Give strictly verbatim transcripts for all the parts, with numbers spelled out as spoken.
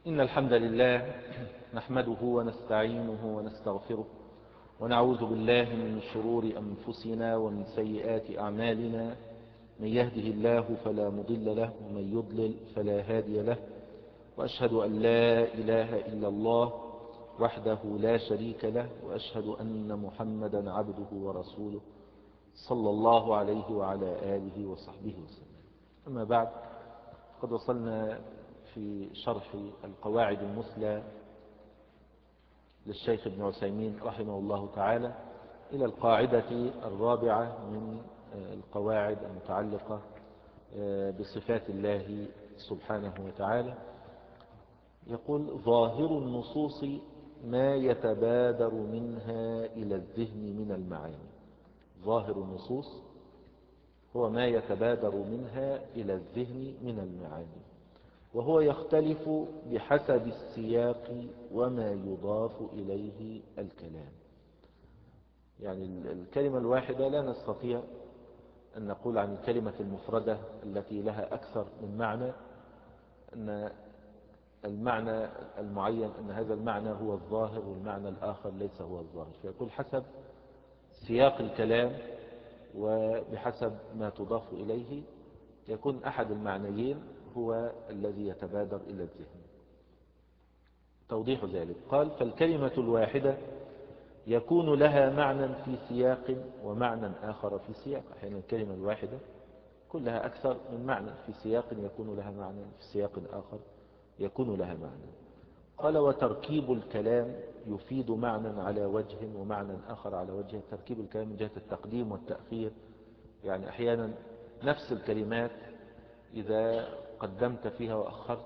إن الحمد لله نحمده ونستعينه ونستغفره ونعوذ بالله من شرور أنفسنا ومن سيئات أعمالنا. من يهده الله فلا مضل له ومن يضلل فلا هادي له، وأشهد أن لا إله إلا الله وحده لا شريك له، وأشهد أن محمدا عبده ورسوله صلى الله عليه وعلى آله وصحبه وسلم. أما بعد، قد وصلنا في شرح القواعد المثلى للشيخ ابن عثيمين رحمه الله تعالى إلى القاعدة الرابعة من القواعد المتعلقة بصفات الله سبحانه وتعالى. يقول: ظاهر النصوص ما يتبادر منها إلى الذهن من المعاني. ظاهر النصوص هو ما يتبادر منها إلى الذهن من المعاني، وهو يختلف بحسب السياق وما يضاف إليه الكلام. يعني الكلمة الواحدة لا نستطيع أن نقول عن الكلمة المفردة التي لها أكثر من معنى أن المعنى المعين أن هذا المعنى هو الظاهر والمعنى الآخر ليس هو الظاهر، فيقول حسب سياق الكلام وبحسب ما تضاف إليه يكون أحد المعنيين هو الذي يتبادر إلى الذهن. توضيح ذلك قال: فالكلمة الواحدة يكون لها معنى في سياق ومعنى آخر في سياق. أحيانا الكلمة الواحدة كلها أكثر من معنى، في سياق يكون لها معنى، في سياق آخر يكون لها معنى. قال: وتركيب الكلام يفيد معنى على وجه ومعنى آخر على وجه. تركيب الكلام من جهة التقديم والتأخير، يعني أحيانا نفس الكلمات إذا قدمت فيها وأخرت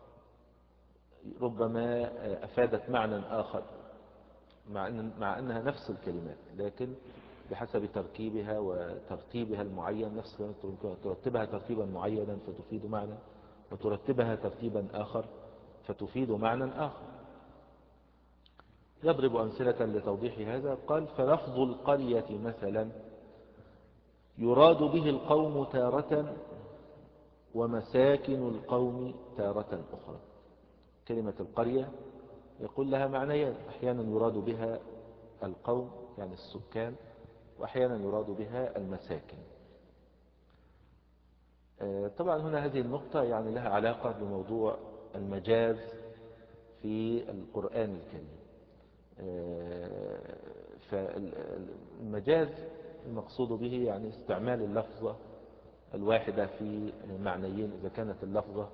ربما أفادت معنى آخر مع, أن مع أنها نفس الكلمات، لكن بحسب تركيبها وترتيبها المعين. نفس الكلمات ترتبها ترتيبا معينا فتفيد معنى، وترتبها ترتيبا آخر فتفيد معنى آخر. يضرب أمثلة لتوضيح هذا. قال: فلفظ القرية مثلا يراد به القوم تارة ومساكن القوم تارة أخرى. كلمة القرية يقول لها معنيان: أحيانا يراد بها القوم يعني السكان، وأحيانا يراد بها المساكن. طبعا هنا هذه النقطة يعني لها علاقة بموضوع المجاز في القرآن الكريم. فالمجاز المقصود به يعني استعمال اللفظة الواحدة في معنيين، إذا كانت اللفظة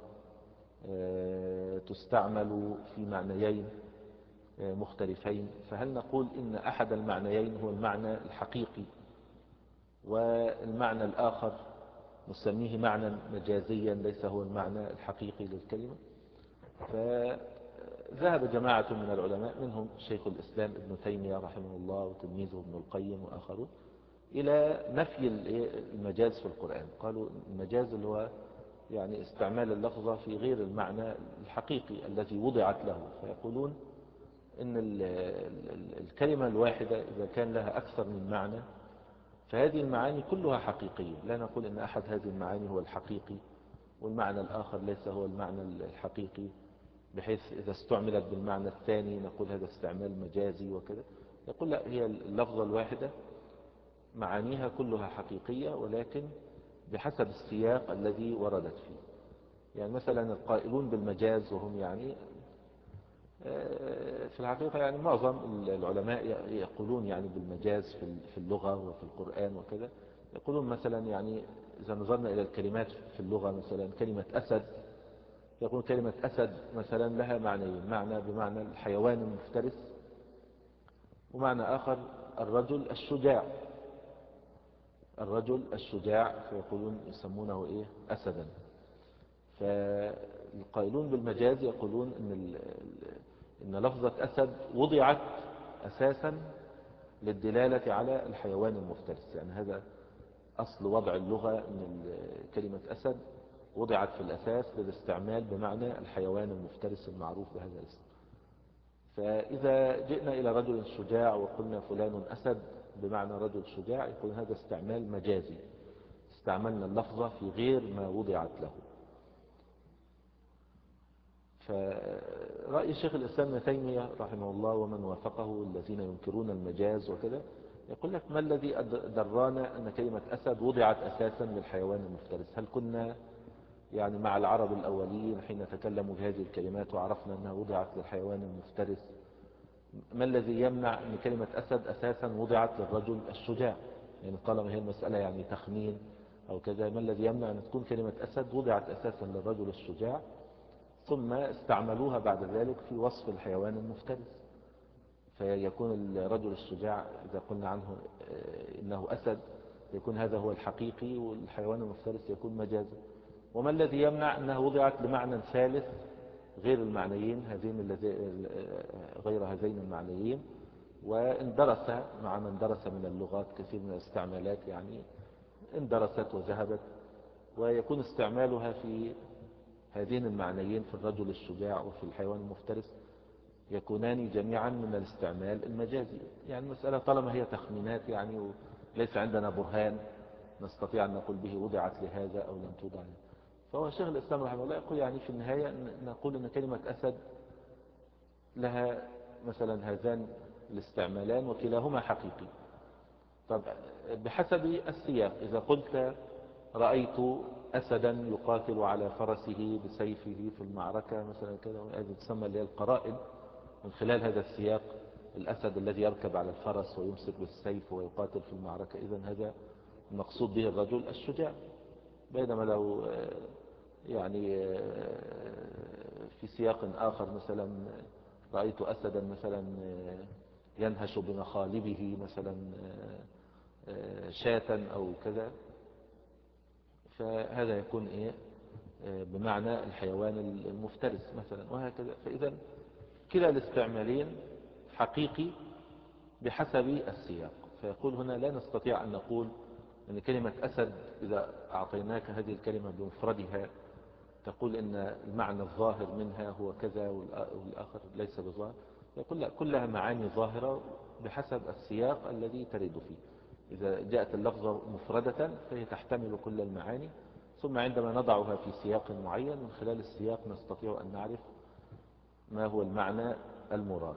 تستعمل في معنيين مختلفين، فهل نقول إن أحد المعنيين هو المعنى الحقيقي والمعنى الآخر نسميه معنى مجازيا ليس هو المعنى الحقيقي للكلمة؟ فذهب جماعة من العلماء منهم شيخ الإسلام ابن تيمية رحمه الله وتلميذه ابن القيم وآخرون إلى نفي المجاز في القرآن. قالوا المجاز اللي هو يعني استعمال اللفظة في غير المعنى الحقيقي الذي وضعت له. فيقولون إن الكلمة الواحدة إذا كان لها أكثر من معنى فهذه المعاني كلها حقيقية. لا نقول إن أحد هذه المعاني هو الحقيقي والمعنى الآخر ليس هو المعنى الحقيقي، بحيث إذا استعملت بالمعنى الثاني نقول هذا استعمال مجازي وكذا. يقول لا، هي اللفظة الواحدة معانيها كلها حقيقية، ولكن بحسب السياق الذي وردت فيه. يعني مثلا القائلون بالمجاز وهم يعني في الحقيقة يعني معظم العلماء يقولون يعني بالمجاز في اللغة وفي القرآن وكذا. يقولون مثلا يعني إذا نظرنا إلى الكلمات في اللغة، مثلا كلمة أسد، يقول كلمة أسد مثلا لها معنيين: معنى بمعنى الحيوان المفترس، ومعنى آخر الرجل الشجاع. الرجل الشجاع فيقولون يسمونه إيه؟ أسدا. فالقائلون بالمجاز يقولون إن إن لفظة أسد وضعت أساسا للدلالة على الحيوان المفترس. يعني هذا أصل وضع اللغة، أن كلمة أسد وضعت في الأساس للاستعمال بمعنى الحيوان المفترس المعروف بهذا الاسم. فإذا جئنا إلى رجل شجاع وقلنا فلان أسد بمعنى رجل شجاع، يكون هذا استعمال مجازي، استعملنا اللفظة في غير ما وضعت له. فرأي الشيخ الإسلام ابن تيمية رحمه الله ومن وافقه الذين ينكرون المجاز وكذا، يقول لك ما الذي درانا أن كلمة أسد وضعت أساسا للحيوان المفترس؟ هل كنا يعني مع العرب الأولين حين تكلموا بهذه الكلمات وعرفنا أنها وضعت للحيوان المفترس؟ ما الذي يمنع أن كلمة أسد أساسا وضعت للرجل الشجاع؟ يعني طالما هي المسألة يعني تخمين أو كذا، ما الذي يمنع أن تكون كلمة أسد وضعت أساسا للرجل الشجاع ثم استعملوها بعد ذلك في وصف الحيوان المفترس؟ فيكون الرجل الشجاع إذا قلنا عنه إنه أسد يكون هذا هو الحقيقي، والحيوان المفترس يكون مجازا. وما الذي يمنع أنها وضعت لمعنى ثالث غير المعنيين هذين غير هذين المعنيين، واندرس مع من درس من اللغات كثير من الاستعمالات، يعني اندرست وذهبت، ويكون استعمالها في هذين المعنيين في الرجل الشجاع وفي الحيوان المفترس يكونان جميعا من الاستعمال المجازي. يعني المسألة طالما هي تخمينات يعني وليس عندنا برهان نستطيع أن نقول به وضعت لهذا أو لم توضع له. فهو شيخ الإسلام رحمه الله يقول يعني في النهاية نقول أن كلمة أسد لها مثلا هذان الاستعمالان وكلاهما حقيقي. طب بحسب السياق، إذا قلت رأيت أسدا يقاتل على فرسه بسيفه في المعركة مثلا كذا، هذه تسمى اللي هي القرائن من خلال هذا السياق، الأسد الذي يركب على الفرس ويمسك بالسيف ويقاتل في المعركة، إذن هذا المقصود به الرجل الشجاع. بينما لو يعني في سياق آخر مثلا رأيت أسدا مثلا ينهش بمخالبه مثلا شاة أو كذا، فهذا يكون إيه بمعنى الحيوان المفترس مثلا وهكذا. فإذا كلا الاستعمالين حقيقي بحسب السياق. فيقول هنا لا نستطيع أن نقول أن كلمة أسد إذا أعطيناك هذه الكلمة بمفردها تقول إن المعنى الظاهر منها هو كذا والآخر ليس بظاهر. يقول لا، كلها معاني ظاهرة بحسب السياق الذي ترد فيه. إذا جاءت اللفظة مفردة فهي تحتمل كل المعاني، ثم عندما نضعها في سياق معين من خلال السياق نستطيع أن نعرف ما هو المعنى المراد.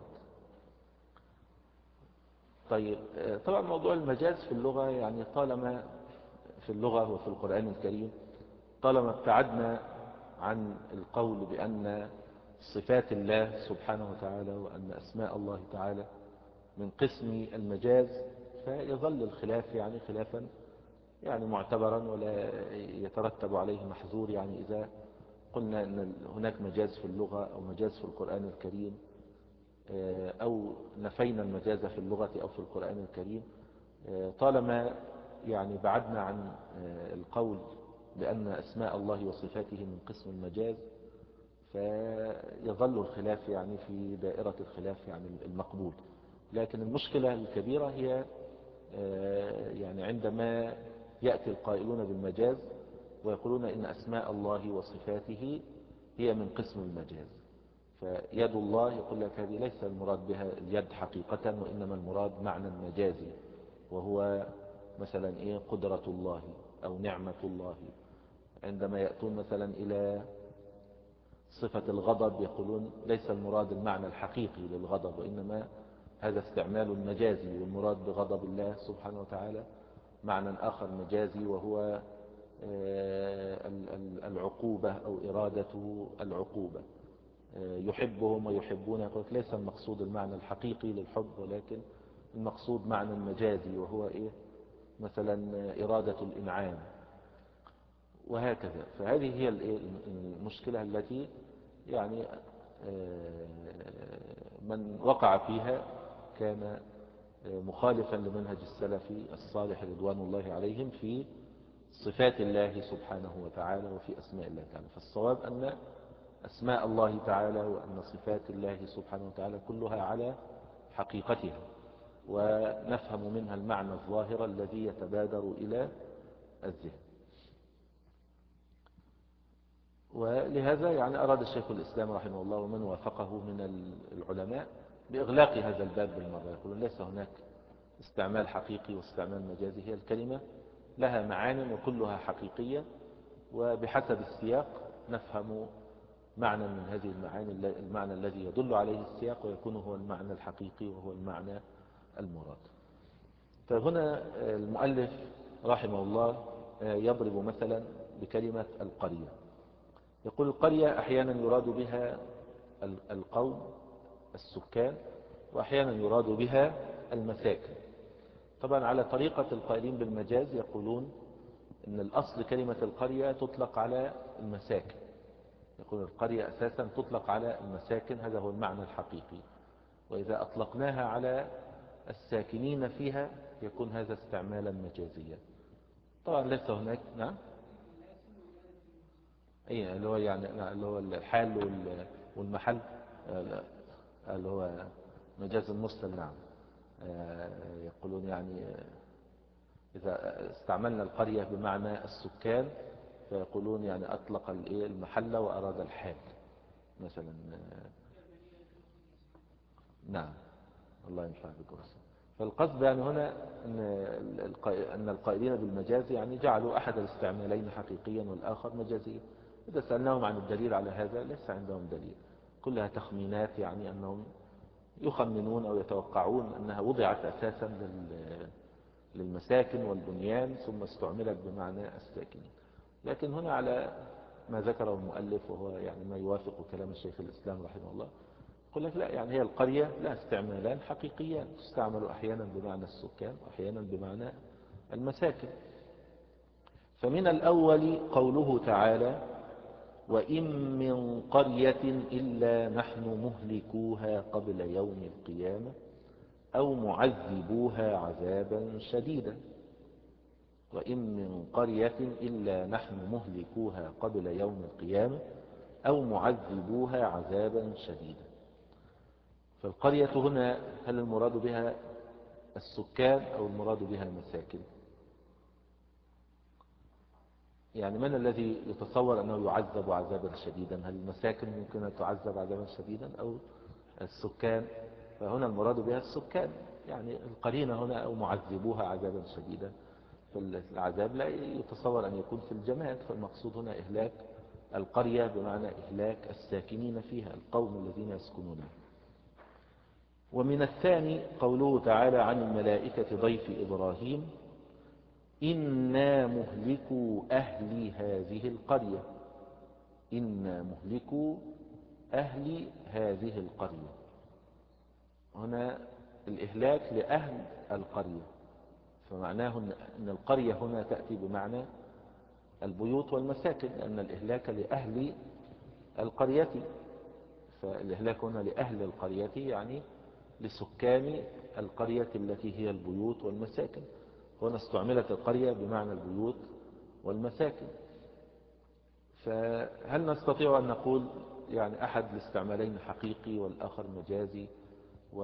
طيب طبعا موضوع المجاز في اللغة يعني طالما في اللغة وفي القرآن الكريم طالما ابتعدنا عن القول بأن صفات الله سبحانه وتعالى وأن أسماء الله تعالى من قسم المجاز، فيظل الخلاف يعني خلافا يعني معتبرا ولا يترتب عليه محظور. يعني إذا قلنا أن هناك مجاز في اللغة أو مجاز في القرآن الكريم، أو نفينا المجاز في اللغة أو في القرآن الكريم، طالما يعني بعدنا عن القول بأن أسماء الله وصفاته من قسم المجاز، فيظل الخلاف يعني في دائرة الخلاف يعني المقبول. لكن المشكلة الكبيرة هي يعني عندما يأتي القائلون بالمجاز ويقولون إن أسماء الله وصفاته هي من قسم المجاز، فيد الله يقول لك هذه ليس المراد بها اليد حقيقة، وإنما المراد معنى مجازي وهو مثلا إيه قدرة الله أو نعمة الله. عندما يأتون مثلا إلى صفة الغضب يقولون ليس المراد المعنى الحقيقي للغضب، وإنما هذا استعمال مجازي، والمراد بغضب الله سبحانه وتعالى معنى آخر مجازي وهو العقوبة أو إرادة العقوبة. يحبهم ويحبون يقول ليس المقصود المعنى الحقيقي للحب، ولكن المقصود معنى مجازي وهو إيه مثلا إرادة الإنعام وهكذا. فهذه هي المشكلة التي يعني من وقع فيها كان مخالفا لمنهج السلف الصالح رضوان الله عليهم في صفات الله سبحانه وتعالى وفي أسماء الله تعالى. فالصواب أن أسماء الله تعالى وأن صفات الله سبحانه وتعالى كلها على حقيقتها، ونفهم منها المعنى الظاهر الذي يتبادر إلى الذهن. ولهذا يعني أراد الشيخ الإسلام رحمه الله ومن وافقه من العلماء بإغلاق هذا الباب بالمرة. يقولون ليس هناك استعمال حقيقي واستعمال مجازي، هي الكلمة لها معان وكلها حقيقية، وبحسب السياق نفهم معنى من هذه المعاني، المعنى الذي يدل عليه السياق، ويكون هو المعنى الحقيقي وهو المعنى المراد. فهنا المؤلف رحمه الله يضرب مثلا بكلمة القرية. يقول القرية أحيانا يراد بها القوم السكان، وأحيانا يراد بها المساكن. طبعا على طريقة القائلين بالمجاز يقولون إن الأصل كلمة القرية تطلق على المساكن، يقول القرية أساسا تطلق على المساكن، هذا هو المعنى الحقيقي، وإذا أطلقناها على الساكنين فيها يكون هذا استعمالا مجازيا. طبعا ليس هناك نعم اي اللي هو يعني اللي هو الحال والمحل اللي هو مجاز المرسل. نعم يقولون يعني إذا استعملنا القرية بمعنى السكان فيقولون يعني أطلق المحل وأراد الحال مثلا. نعم الله ينفع بك. فالقصد يعني هنا أن القائلين بالمجاز يعني جعلوا أحد الاستعمالين حقيقيا والآخر مجازيا. إذا سألناهم عن الدليل على هذا ليس عندهم دليل، كلها تخمينات، يعني أنهم يخمنون أو يتوقعون أنها وضعت أساسا للمساكن والبنيان ثم استعملت بمعنى الساكنين. لكن هنا على ما ذكره المؤلف وهو يعني ما يوافق كلام الشيخ الإسلام رحمه الله، يقول لك لا، يعني هي القرية لها استعمالان حقيقيان، تستعمل أحيانا بمعنى السكان وأحيانا بمعنى المساكن. فمن الأول قوله تعالى: وإن من قرية إلا نحن مهلكوها قبل يوم القيامة أو معذبوها عذابا شديدا. وإن من قرية إلا نحن مهلكوها قبل يوم القيامة أو معذبوها عذابا شديدا. فالقرية هنا هل المراد بها السكان أو المراد بها المساكن؟ يعني من الذي يتصور أنه يعذب عذابا شديدا؟ هل المساكن ممكن أن تعذب عذابا شديدا أو السكان؟ فهنا المراد بها السكان، يعني القرينة هنا أو معذبوها عذابا شديدا، فالعذاب لا يتصور أن يكون في الجماد، فالمقصود هنا إهلاك القرية بمعنى إهلاك الساكنين فيها، القوم الذين يسكنونها. ومن الثاني قوله تعالى عن الملائكة ضيف إبراهيم: إنا مهلكو أهل هذه القرية. إنا مهلكو أهل هذه القرية، هنا الإهلاك لأهل القرية، فمعناه أن القرية هنا تأتي بمعنى البيوت والمساكن، لأن الإهلاك لأهل القرية، فالإهلاك هنا لأهل القرية يعني لسكان القرية التي هي البيوت والمساكن. هنا استعملت القرية بمعنى البيوت والمساكن. فهل نستطيع أن نقول يعني أحد الاستعمالين حقيقي والآخر مجازي؟ و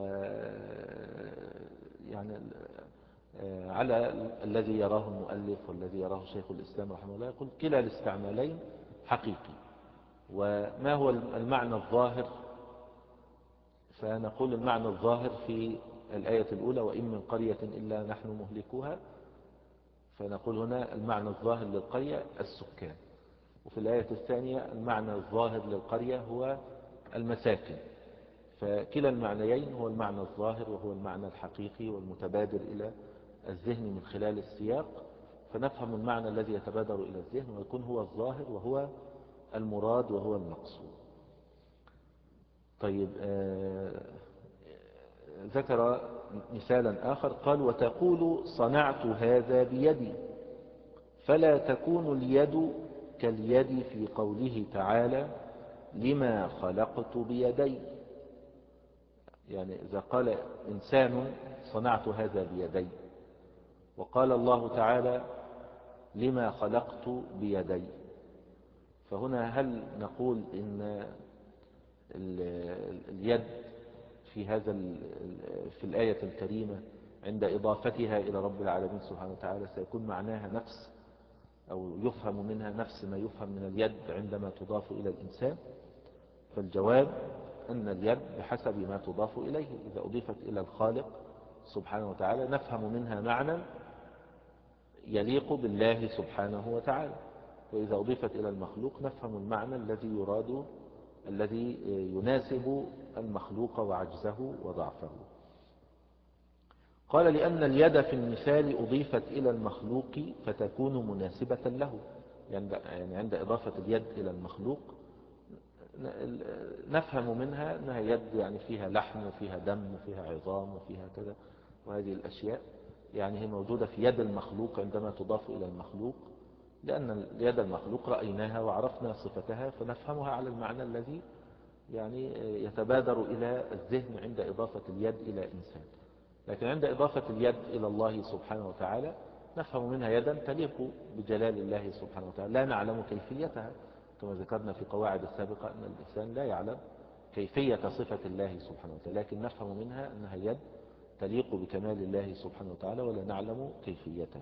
يعني على الذي يراه المؤلف والذي يراه شيخ الإسلام رحمه الله يقول كلا الاستعمالين حقيقي. وما هو المعنى الظاهر؟ فنقول المعنى الظاهر في الآية الأولى: وإن من قرية إلا نحن مهلكوها، فنقول هنا المعنى الظاهر للقرية السكان، وفي الآية الثانية المعنى الظاهر للقرية هو المساكن. فكلا المعنيين هو المعنى الظاهر وهو المعنى الحقيقي والمتبادر إلى الذهن من خلال السياق، فنفهم المعنى الذي يتبادر إلى الذهن ويكون هو الظاهر وهو المراد وهو المقصود. طيب آه ذكر مثالا آخر قال: وتقول صنعت هذا بيدي، فلا تكون اليد كاليد في قوله تعالى: لما خلقت بيدي. يعني إذا قال إنسان صنعت هذا بيدي، وقال الله تعالى: لما خلقت بيدي، فهنا هل نقول إن اليد في هذا في الآية الكريمة عند إضافتها إلى رب العالمين سبحانه وتعالى سيكون معناها نفس أو يفهم منها نفس ما يفهم من اليد عندما تضاف إلى الإنسان؟ فالجواب أن اليد بحسب ما تضاف إليه، إذا أضيفت إلى الخالق سبحانه وتعالى نفهم منها معنى يليق بالله سبحانه وتعالى، وإذا أضيفت إلى المخلوق نفهم المعنى الذي يراد الذي يناسب المخلوق وعجزه وضعفه. قال لأن اليد في المثال أضيفت إلى المخلوق فتكون مناسبة له، يعني عند إضافة اليد إلى المخلوق نفهم منها أنها يد يعني فيها لحم وفيها دم وفيها عظام وفيها كذا، وهذه الأشياء يعني هي موجودة في يد المخلوق عندما تضاف إلى المخلوق، لأن يد المخلوق رأيناها وعرفنا صفتها فنفهمها على المعنى الذي يعني يتبادر إلى الذهن عند إضافة اليد إلى إنسان. لكن عند إضافة اليد إلى الله سبحانه وتعالى نفهم منها يدا تليق بجلال الله سبحانه وتعالى، لا نعلم كيفيتها كما ذكرنا في قواعد السابقة أن الإنسان لا يعلم كيفية صفة الله سبحانه وتعالى، لكن نفهم منها أنها يد تليق بكمال الله سبحانه وتعالى ولا نعلم كيفيتها.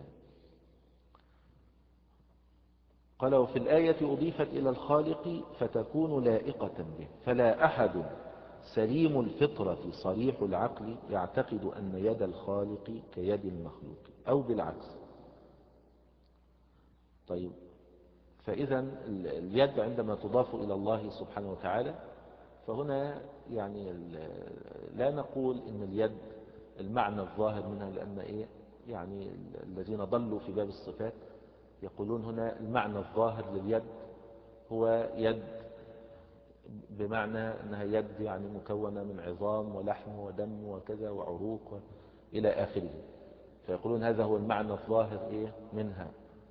قال وفي الآية أضيفت إلى الخالق فتكون لائقة به، فلا أحد سليم الفطرة صريح العقل يعتقد أن يد الخالق كيد المخلوق أو بالعكس. طيب، فإذا اليد عندما تضاف إلى الله سبحانه وتعالى فهنا يعني لا نقول إن اليد المعنى الظاهر منها، لأن إيه يعني الذين ضلوا في باب الصفات يقولون هنا المعنى الظاهر لليد هو يد بمعنى أنها يد يعني مكونة من عظام ولحم ودم وكذا وعروق إلى آخره، فيقولون هذا هو المعنى الظاهر إيه منها،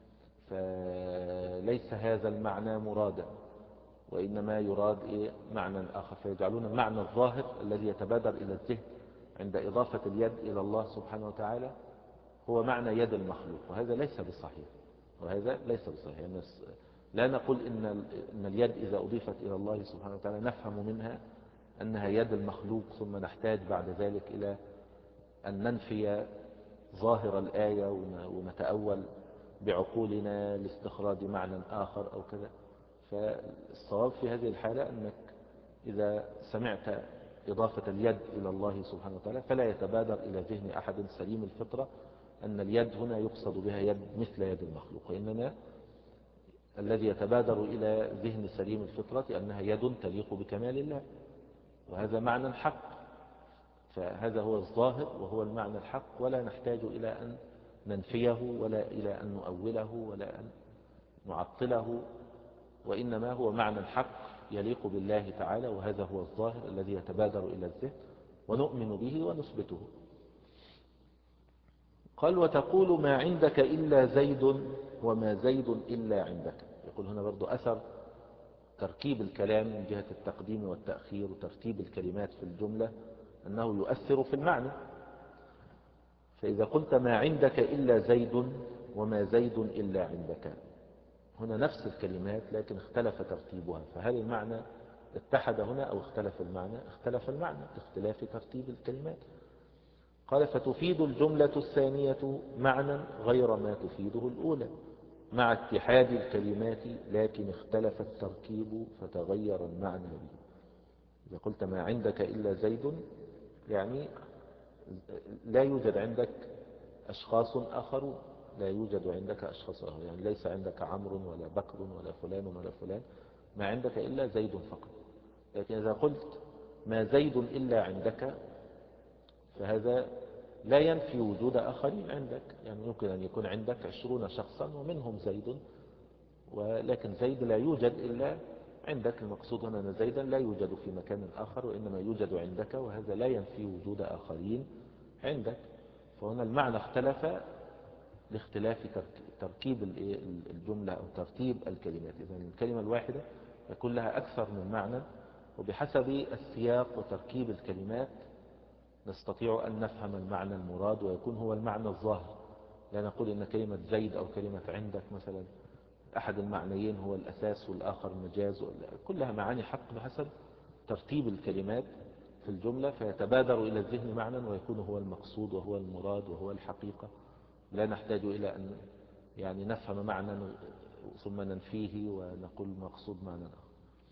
فليس هذا المعنى مرادا، وإنما يراد إيه معنى آخر، فيجعلون المعنى الظاهر الذي يتبادر إلى الذهن عند إضافة اليد إلى الله سبحانه وتعالى هو معنى يد المخلوق، وهذا ليس بصحيح، وهذا ليس بصحيح. يعني لا نقول إن إن اليد إذا أضيفت إلى الله سبحانه وتعالى نفهم منها أنها يد المخلوق، ثم نحتاج بعد ذلك إلى أن ننفي ظاهر الآية ونتأول بعقولنا لاستخراج معنى آخر أو كذا. فالصواب في هذه الحالة أنك إذا سمعت إضافة اليد إلى الله سبحانه وتعالى فلا يتبادر إلى ذهن أحد سليم الفطرة أن اليد هنا يقصد بها يد مثل يد المخلوق، وإنما الذي يتبادر إلى ذهن سليم الفطرة أنها يد تليق بكمال الله، وهذا معنى حق، فهذا هو الظاهر وهو المعنى الحق، ولا نحتاج إلى أن ننفيه ولا إلى أن نؤوله ولا أن نعطله، وإنما هو معنى حق يليق بالله تعالى، وهذا هو الظاهر الذي يتبادر إلى الذهن ونؤمن به ونثبته. قال وتقول ما عندك إلا زيد وما زيد إلا عندك. يقول هنا برضو أثر تركيب الكلام من جهة التقديم والتأخير وترتيب الكلمات في الجملة أنه يؤثر في المعنى. فإذا قلت ما عندك إلا زيد وما زيد إلا عندك، هنا نفس الكلمات لكن اختلف ترتيبها، فهل المعنى اتحد هنا أو اختلف المعنى؟ اختلف المعنى باختلاف ترتيب الكلمات. قال فتفيد الجملة الثانية معنى غير ما تفيده الأولى مع اتحاد الكلمات، لكن اختلف التركيب فتغير المعنى به. إذا قلت ما عندك إلا زيد يعني لا يوجد عندك أشخاص آخرون، لا يوجد عندك أشخاص آخرون، يعني ليس عندك عمرو ولا بكر ولا فلان ولا فلان، ما عندك إلا زيد فقط. لكن إذا قلت ما زيد إلا عندك فهذا لا ينفي وجود آخرين عندك، يعني يمكن أن يكون عندك عشرون شخصا ومنهم زيد، ولكن زيد لا يوجد إلا عندك. المقصود هنا أن زيدا لا يوجد في مكان آخر وإنما يوجد عندك، وهذا لا ينفي وجود آخرين عندك. فهنا المعنى اختلف لاختلاف تركيب الجملة أو ترتيب الكلمات. إذن الكلمة الواحدة يكون لها أكثر من معنى، وبحسب السياق وتركيب الكلمات نستطيع أن نفهم المعنى المراد ويكون هو المعنى الظاهر. لا نقول إن كلمة زيد أو كلمة عندك مثلا أحد المعنيين هو الأساس والآخر مجاز، كلها معاني حق بحسب ترتيب الكلمات في الجملة، فيتبادر إلى الذهن معنى ويكون هو المقصود وهو المراد وهو الحقيقة. لا نحتاج إلى أن يعني نفهم معنى ثم ننفيه ونقول مقصود معنى آخر.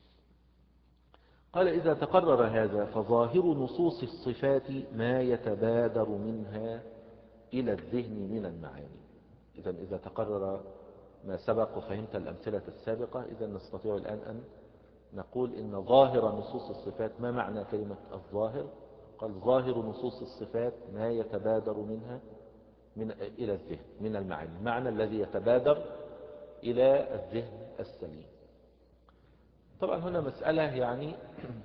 قال إذا تقرر هذا فظاهر نصوص الصفات ما يتبادر منها إلى الذهن من المعاني. إذا إذا تقرر ما سبق وفهمت الأمثلة السابقة، إذا نستطيع الآن أن نقول إن ظاهر نصوص الصفات. ما معنى كلمة الظاهر؟ قال ظاهر نصوص الصفات ما يتبادر منها من إلى الذهن من المعاني، المعنى الذي يتبادر إلى الذهن السليم. طبعا هنا مسألة يعني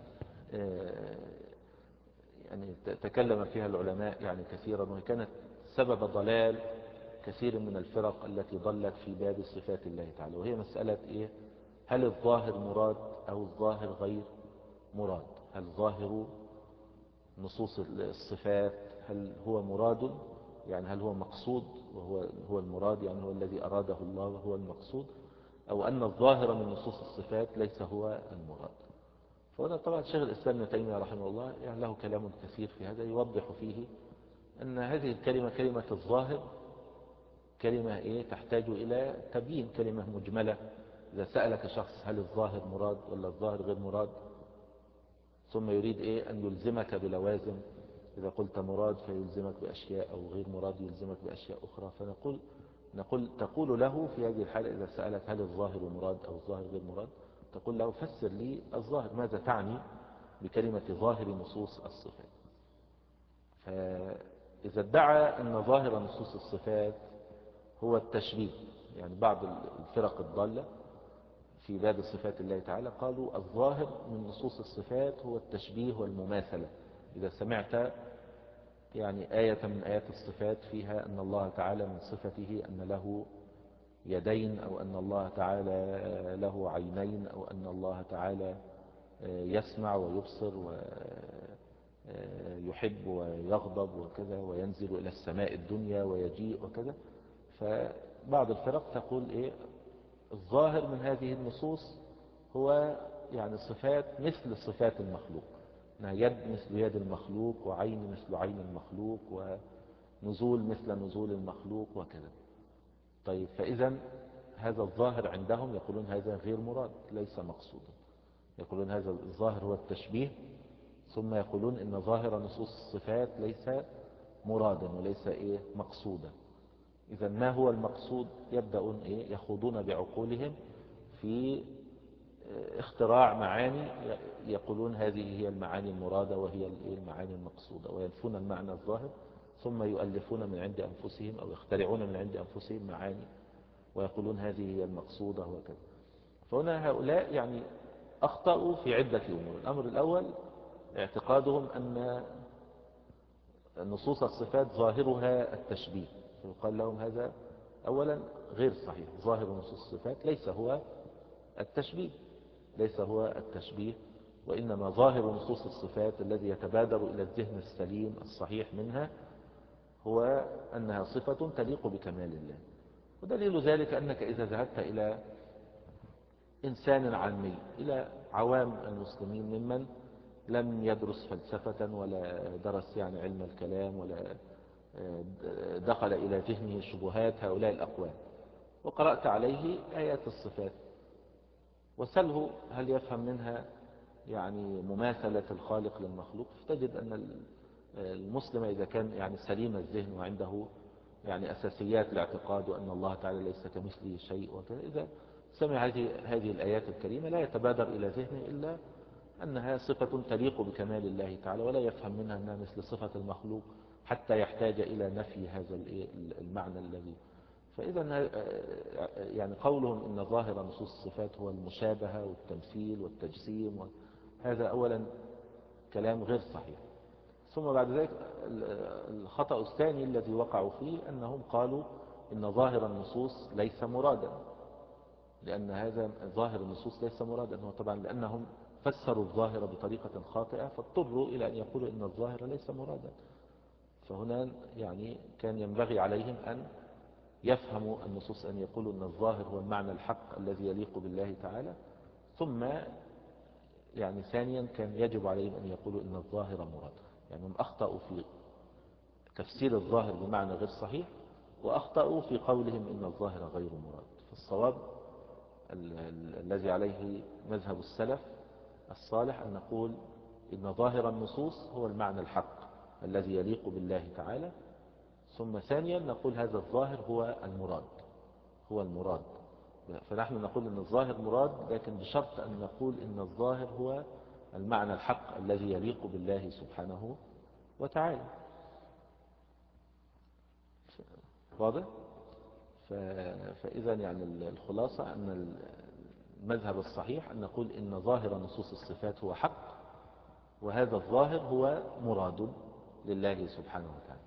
يعني تكلم فيها العلماء يعني كثيرا، وهي كانت سبب ضلال كثير من الفرق التي ضلت في باب صفات الله تعالى، وهي مسألة إيه؟ هل الظاهر مراد أو الظاهر غير مراد؟ هل ظاهر نصوص الصفات هل هو مراد، يعني هل هو مقصود وهو هو المراد، يعني هو الذي أراده الله وهو المقصود، أو أن الظاهر من نصوص الصفات ليس هو المراد؟ فهنا طبعا شيخ الإسلام ابن تيمية رحمه الله يعني له كلام كثير في هذا، يوضح فيه أن هذه الكلمة كلمة الظاهر كلمة إيه تحتاج إلى تبيين، كلمة مجملة. إذا سألك شخص هل الظاهر مراد ولا الظاهر غير مراد، ثم يريد إيه أن يلزمك بلوازم، إذا قلت مراد فيلزمك بأشياء، أو غير مراد يلزمك بأشياء أخرى، فنقول نقول تقول له في هذه الحالة إذا سألك هل الظاهر مراد أو الظاهر غير مراد، تقول له فسر لي الظاهر، ماذا تعني بكلمة ظاهر نصوص الصفات؟ فإذا ادعى أن ظاهر نصوص الصفات هو التشبيه، يعني بعض الفرق الضالة في باب صفات الله تعالى قالوا الظاهر من نصوص الصفات هو التشبيه والمماثلة. إذا سمعت يعني آية من آيات الصفات فيها أن الله تعالى من صفته أن له يدين، أو أن الله تعالى له عينين، أو أن الله تعالى يسمع ويبصر ويحب ويغضب وكذا، وينزل إلى السماء الدنيا ويجيء وكذا، فبعض الفرق تقول إيه الظاهر من هذه النصوص هو يعني صفات مثل صفات المخلوق، يد مثل يد المخلوق، وعين مثل عين المخلوق، ونزول مثل نزول المخلوق وكذا. طيب فإذا هذا الظاهر عندهم يقولون هذا غير مراد، ليس مقصودا، يقولون هذا الظاهر هو التشبيه، ثم يقولون إن ظاهر نصوص الصفات ليس مرادا وليس إيه مقصودا. إذا ما هو المقصود؟ يبدأون إيه يخوضون بعقولهم في اختراع معاني، يقولون هذه هي المعاني المرادة وهي المعاني المقصودة، وينفون المعنى الظاهر، ثم يؤلفون من عند أنفسهم أو يخترعون من عند أنفسهم معاني ويقولون هذه هي المقصودة وكذا. فهنا هؤلاء يعني أخطأوا في عدة أمور. الأمر الأول اعتقادهم أن نصوص الصفات ظاهرها التشبيه، فيقال لهم هذا أولا غير صحيح، ظاهر نصوص الصفات ليس هو التشبيه، ليس هو التشبيه، وإنما ظاهر نصوص الصفات الذي يتبادر إلى الذهن السليم الصحيح منها هو أنها صفة تليق بكمال الله. ودليل ذلك أنك إذا ذهبت إلى إنسان عامي، إلى عوام المسلمين ممن لم يدرس فلسفة ولا درس يعني علم الكلام ولا دخل إلى ذهنه شبهات هؤلاء الأقوال، وقرأت عليه آيات الصفات، وسله هل يفهم منها يعني مماثلة الخالق للمخلوق، فتجد أن المسلم إذا كان يعني سليم الذهن وعنده يعني أساسيات الاعتقاد وأن الله تعالى ليس كمثله شيء وكذا، إذا سمع هذه هذه الآيات الكريمة لا يتبادر إلى ذهنه إلا أنها صفة تليق بكمال الله تعالى، ولا يفهم منها أنها مثل صفة المخلوق حتى يحتاج إلى نفي هذا المعنى الذي. فإذا يعني قولهم إن ظاهر نصوص الصفات هو المشابهة والتمثيل والتجسيم، هذا أولا كلام غير صحيح. ثم بعد ذلك الخطأ الثاني الذي وقعوا فيه أنهم قالوا إن ظاهر النصوص ليس مرادا، لأن هذا ظاهر النصوص ليس مرادا، هو طبعا لأنهم فسروا الظاهر بطريقة خاطئة فاضطروا إلى أن يقولوا إن الظاهر ليس مرادا. فهنا يعني كان ينبغي عليهم أن يفهموا النصوص، أن يقولوا أن الظاهر هو المعنى الحق الذي يليق بالله تعالى، ثم يعني ثانيا كان يجب عليهم أن يقولوا أن الظاهر مراد. يعني هم أخطأوا في تفسير الظاهر بمعنى غير صحيح، وأخطأوا في قولهم إن الظاهر غير مراد. فالصواب الذي عليه مذهب السلف الصالح أن نقول إن ظاهر النصوص هو المعنى الحق الذي يليق بالله تعالى، ثم ثانيا نقول هذا الظاهر هو المراد، هو المراد فنحن نقول أن الظاهر مراد، لكن بشرط أن نقول أن الظاهر هو المعنى الحق الذي يليق بالله سبحانه وتعالى. واضح؟ فإذا يعني الخلاصة أن المذهب الصحيح أن نقول إن ظاهر نصوص الصفات هو حق، وهذا الظاهر هو مراد لله سبحانه وتعالى.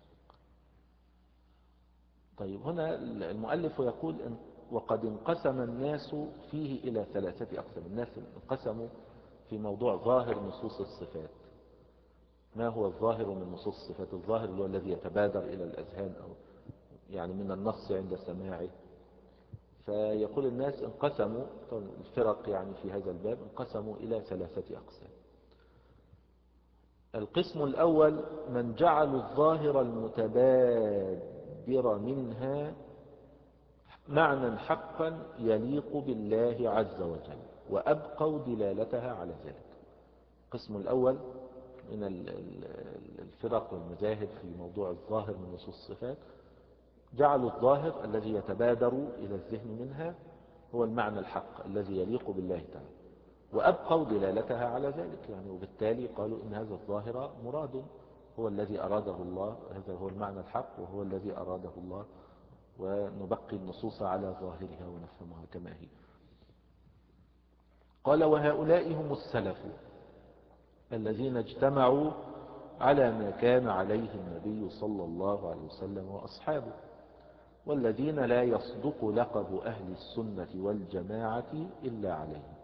طيب، هنا المؤلف يقول إن وقد انقسم الناس فيه إلى ثلاثة أقسام. الناس انقسموا في موضوع ظاهر نصوص الصفات. ما هو الظاهر من نصوص الصفات؟ الظاهر هو الذي يتبادر إلى الأذهان أو يعني من النص عند سماعه. فيقول الناس انقسموا، الفرق يعني في هذا الباب انقسموا إلى ثلاثة أقسام. القسم الأول من جعلوا الظاهر المتبادر منها معنى حقا يليق بالله عز وجل، وأبقوا دلالتها على ذلك. القسم الأول من الفرق والمذاهب في موضوع الظاهر من نصوص الصفات جعلوا الظاهر الذي يتبادر إلى الذهن منها هو المعنى الحق الذي يليق بالله تعالى، وأبقوا دلالتها على ذلك، يعني وبالتالي قالوا إن هذا الظاهر مراد، هو الذي أراده الله، هذا هو المعنى الحق وهو الذي أراده الله، ونبقي النصوص على ظاهرها ونفهمها كما هي. قال وهؤلاء هم السلف الذين اجتمعوا على ما كان عليه النبي صلى الله عليه وسلم وأصحابه، والذين لا يصدق لقب أهل السنة والجماعة إلا عليهم.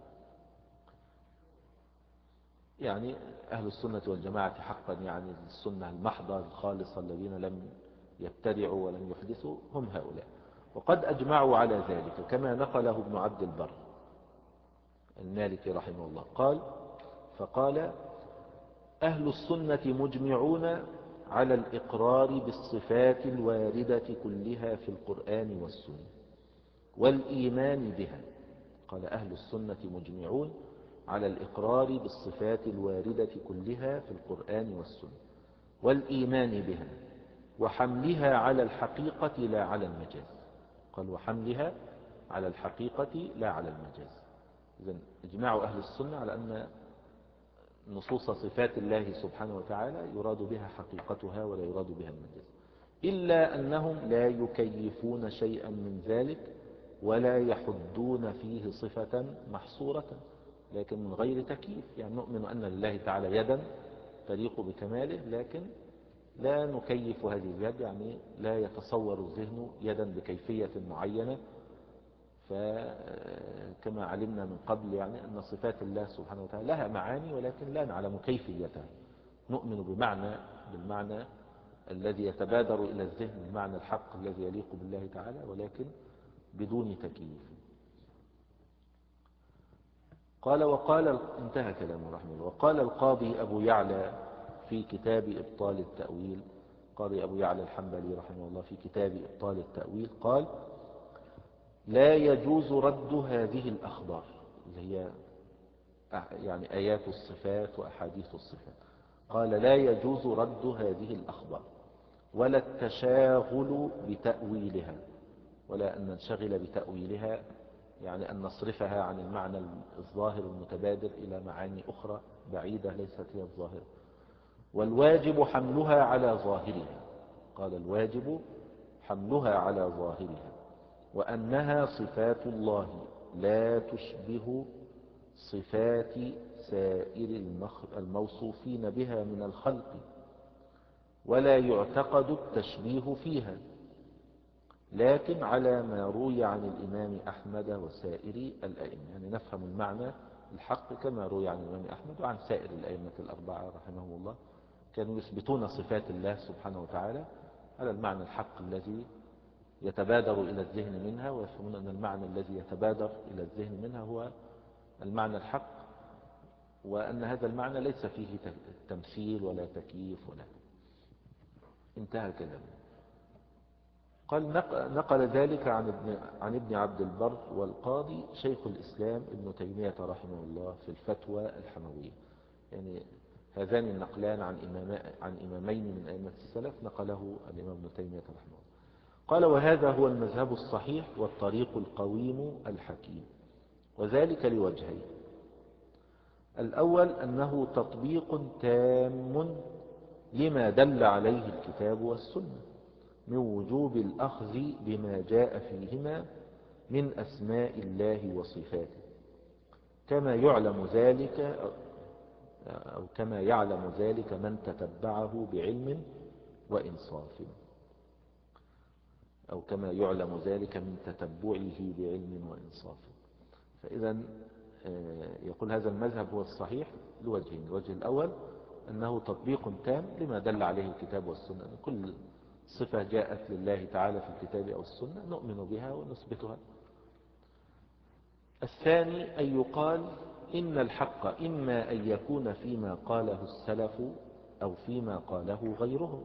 يعني أهل السنة والجماعة حقا، يعني السنة المحضة الخالصة الذين لم يبتدعوا ولم يحدثوا، هم هؤلاء. وقد أجمعوا على ذلك كما نقله ابن عبد البر المالكي رحمه الله قال فقال أهل السنة مجمعون على الإقرار بالصفات الواردة كلها في القرآن والسنة والإيمان بها. قال أهل السنة مجمعون على الإقرار بالصفات الواردة كلها في القرآن والسنة والإيمان بها وحملها على الحقيقة لا على المجاز. قال وحملها على الحقيقة لا على المجاز. إذن اجماع أهل السنة على أن نصوص صفات الله سبحانه وتعالى يراد بها حقيقتها ولا يراد بها المجاز، إلا أنهم لا يكيفون شيئا من ذلك ولا يحدون فيه صفة محصورة، لكن من غير تكييف. يعني نؤمن أن لله تعالى يدا تليق بكماله، لكن لا نكيف هذه اليد، يعني لا يتصور الذهن يدا بكيفية معينة. فكما علمنا من قبل يعني أن صفات الله سبحانه وتعالى لها معاني ولكن لا نعلم كيفيتها. نؤمن بمعنى بالمعنى الذي يتبادر إلى الذهن، المعنى الحق الذي يليق بالله تعالى، ولكن بدون تكييف. قال وقال انتهى كلامه رحمه الله. وقال القاضي أبو يعلى في كتاب إبطال التأويل، قاضي أبو يعلى الحنبلي رحمه الله في كتاب إبطال التأويل قال لا يجوز رد هذه الأخبار اللي هي يعني آيات الصفات وأحاديث الصفات. قال لا يجوز رد هذه الأخبار ولا التشاغل بتأويلها، ولا أن ننشغل بتأويلها، يعني أن نصرفها عن المعنى الظاهر المتبادر إلى معاني أخرى بعيدة ليست هي الظاهر. والواجب حملها على ظاهرها. قال الواجب حملها على ظاهرها، وأنها صفات الله لا تشبه صفات سائر الموصوفين بها من الخلق، ولا يعتقد التشبيه فيها، لكن على ما روي عن الإمام أحمد وسائر الأئمة. يعني نفهم المعنى الحق كما روي عن الإمام أحمد وعن سائر الأئمة الأربعة رحمهم الله، كانوا يثبتون صفات الله سبحانه وتعالى على المعنى الحق الذي يتبادر إلى الذهن منها، ويفهمون أن المعنى الذي يتبادر إلى الذهن منها هو المعنى الحق، وأن هذا المعنى ليس فيه تمثيل ولا تكييف ولا. انتهى كلامه. قال نقل ذلك عن ابن, عن ابن عبد البر والقاضي شيخ الإسلام ابن تيمية رحمه الله في الفتوى الحموية. يعني هذان النقلان عن, إمام عن إمامين من أئمة السلف نقله الإمام ابن تيمية رحمه الله. قال وهذا هو المذهب الصحيح والطريق القويم الحكيم، وذلك لوجهين. الأول أنه تطبيق تام لما دل عليه الكتاب والسنة من وجوب الأخذ بما جاء فيهما من أسماء الله وصفاته، كما يعلم ذلك أو كما يعلم ذلك من تتبعه بعلم وإنصاف، أو كما يعلم ذلك من تتبعه بعلم وإنصاف. فإذا يقول هذا المذهب هو الصحيح لوجهين. الوجه الأول أنه تطبيق تام لما دل عليه الكتاب والسنة، كل صفة جاءت لله تعالى في الكتاب أو السنة نؤمن بها ونثبتها. الثاني أن يقال إن الحق إما أن يكون فيما قاله السلف أو فيما قاله غيرهم.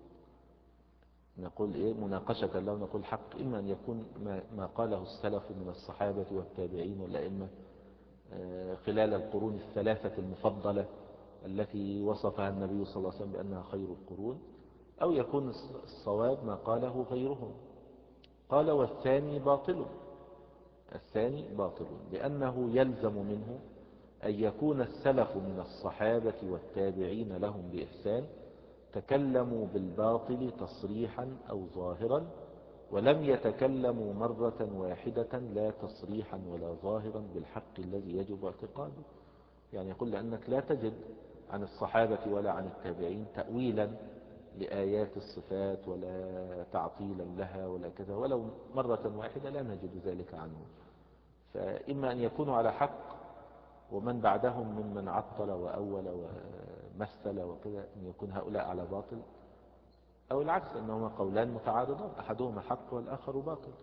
نقول إيه مناقشة لو نقول الحق إما أن يكون ما قاله السلف من الصحابة والتابعين والأئمة خلال القرون الثلاثة المفضلة التي وصفها النبي صلى الله عليه وسلم بأنها خير القرون، أو يكون الصواب ما قاله غيرهم. قال والثاني باطل، الثاني باطل لأنه يلزم منه أن يكون السلف من الصحابة والتابعين لهم بإحسان تكلموا بالباطل تصريحا أو ظاهرا، ولم يتكلموا مرة واحدة لا تصريحا ولا ظاهرا بالحق الذي يجب اعتقاده. يعني يقول لأنك لا تجد عن الصحابة ولا عن التابعين تأويلا لآيات الصفات ولا تعطيلا لها ولا كذا، ولو مرة واحدة لا نجد ذلك عنه. فإما أن يكونوا على حق ومن بعدهم ممن عطل وأول ومثل وكذا أن يكون هؤلاء على باطل، أو العكس أنهما قولان متعارضان أحدهما حق والآخر باطل.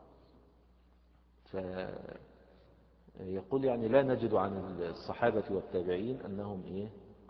فيقول يعني لا نجد عن الصحابة والتابعين أنهم إيه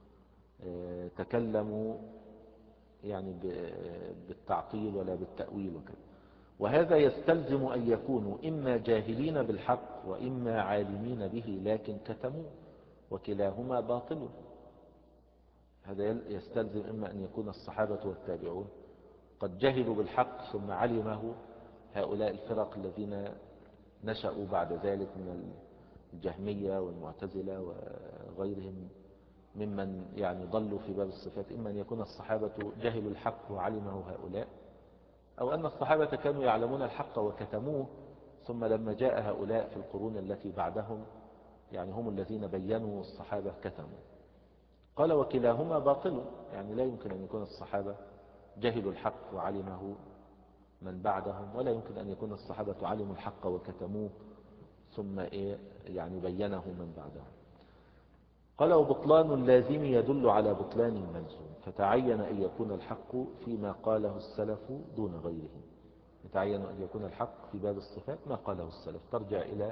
تكلموا يعني بالتعطيل ولا بالتأويل وكذا. وهذا يستلزم أن يكونوا إما جاهلين بالحق وإما عالمين به لكن كتموه، وكلاهما باطل. هذا يستلزم إما أن يكون الصحابة والتابعون قد جهلوا بالحق ثم علمه هؤلاء الفرق الذين نشأوا بعد ذلك من الجهمية والمعتزلة وغيرهم ممن يعني ضلوا في باب الصفات. إما أن يكون الصحابة جهلوا الحق وعلمه هؤلاء، أو أن الصحابة كانوا يعلمون الحق وكتموه، ثم لما جاء هؤلاء في القرون التي بعدهم يعني هم الذين بينوا الصحابة كتموا. قال وكلاهما باطل، يعني لا يمكن أن يكون الصحابة جهلوا الحق وعلمه من بعدهم، ولا يمكن أن يكون الصحابة علموا الحق وكتموه ثم إيه يعني بينه من بعدهم. قال وبطلان اللازم يدل على بطلان الملزوم، فتعين أن يكون الحق فيما قاله السلف دون غيره. يتعين أن يكون الحق في باب الصفات ما قاله السلف. ترجع إلى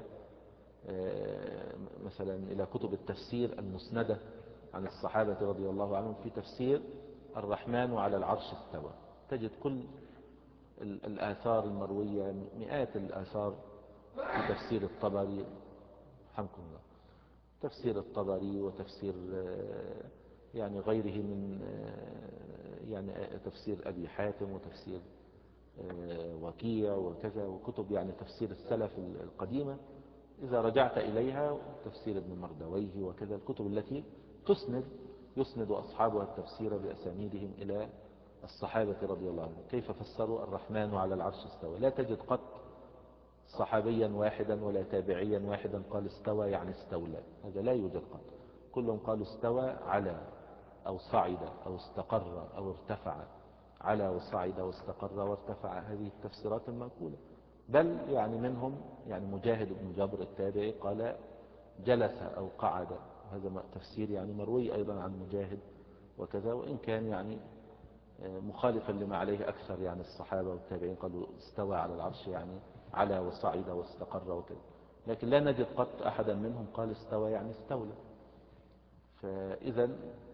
مثلا إلى كتب التفسير المسندة عن الصحابة رضي الله عنهم في تفسير الرحمن على العرش استوى، تجد كل الآثار المروية، مئات الآثار في تفسير الطبري رحمكم الله، تفسير الطبري وتفسير يعني غيره من يعني تفسير أبي حاتم وتفسير وكيع وكذا، وكتب يعني تفسير السلف القديمة إذا رجعت إليها، تفسير ابن مردويه وكذا، الكتب التي تسند يسند أصحابها التفسير بأسانيدهم إلى الصحابة رضي الله عنهم كيف فسروا الرحمن على العرش استوى. لا تجد قط صحابيا واحدا ولا تابعيا واحدا قال استوى يعني استولى، هذا لا يوجد قط. كلهم قالوا استوى على أو صعد أو استقر أو ارتفع، على وصعد واستقر وارتفع، هذه التفسيرات المنقولة. بل يعني منهم يعني مجاهد بن جبر التابعي قال جلس أو قعد، هذا تفسير يعني مروي أيضا عن مجاهد وكذا، وإن كان يعني مخالفا لما عليه أكثر يعني الصحابة والتابعين، قالوا استوى على العرش يعني على وصعد واستقر وكذا، لكن لا نجد قط أحدا منهم قال استوى يعني استولى. فإذا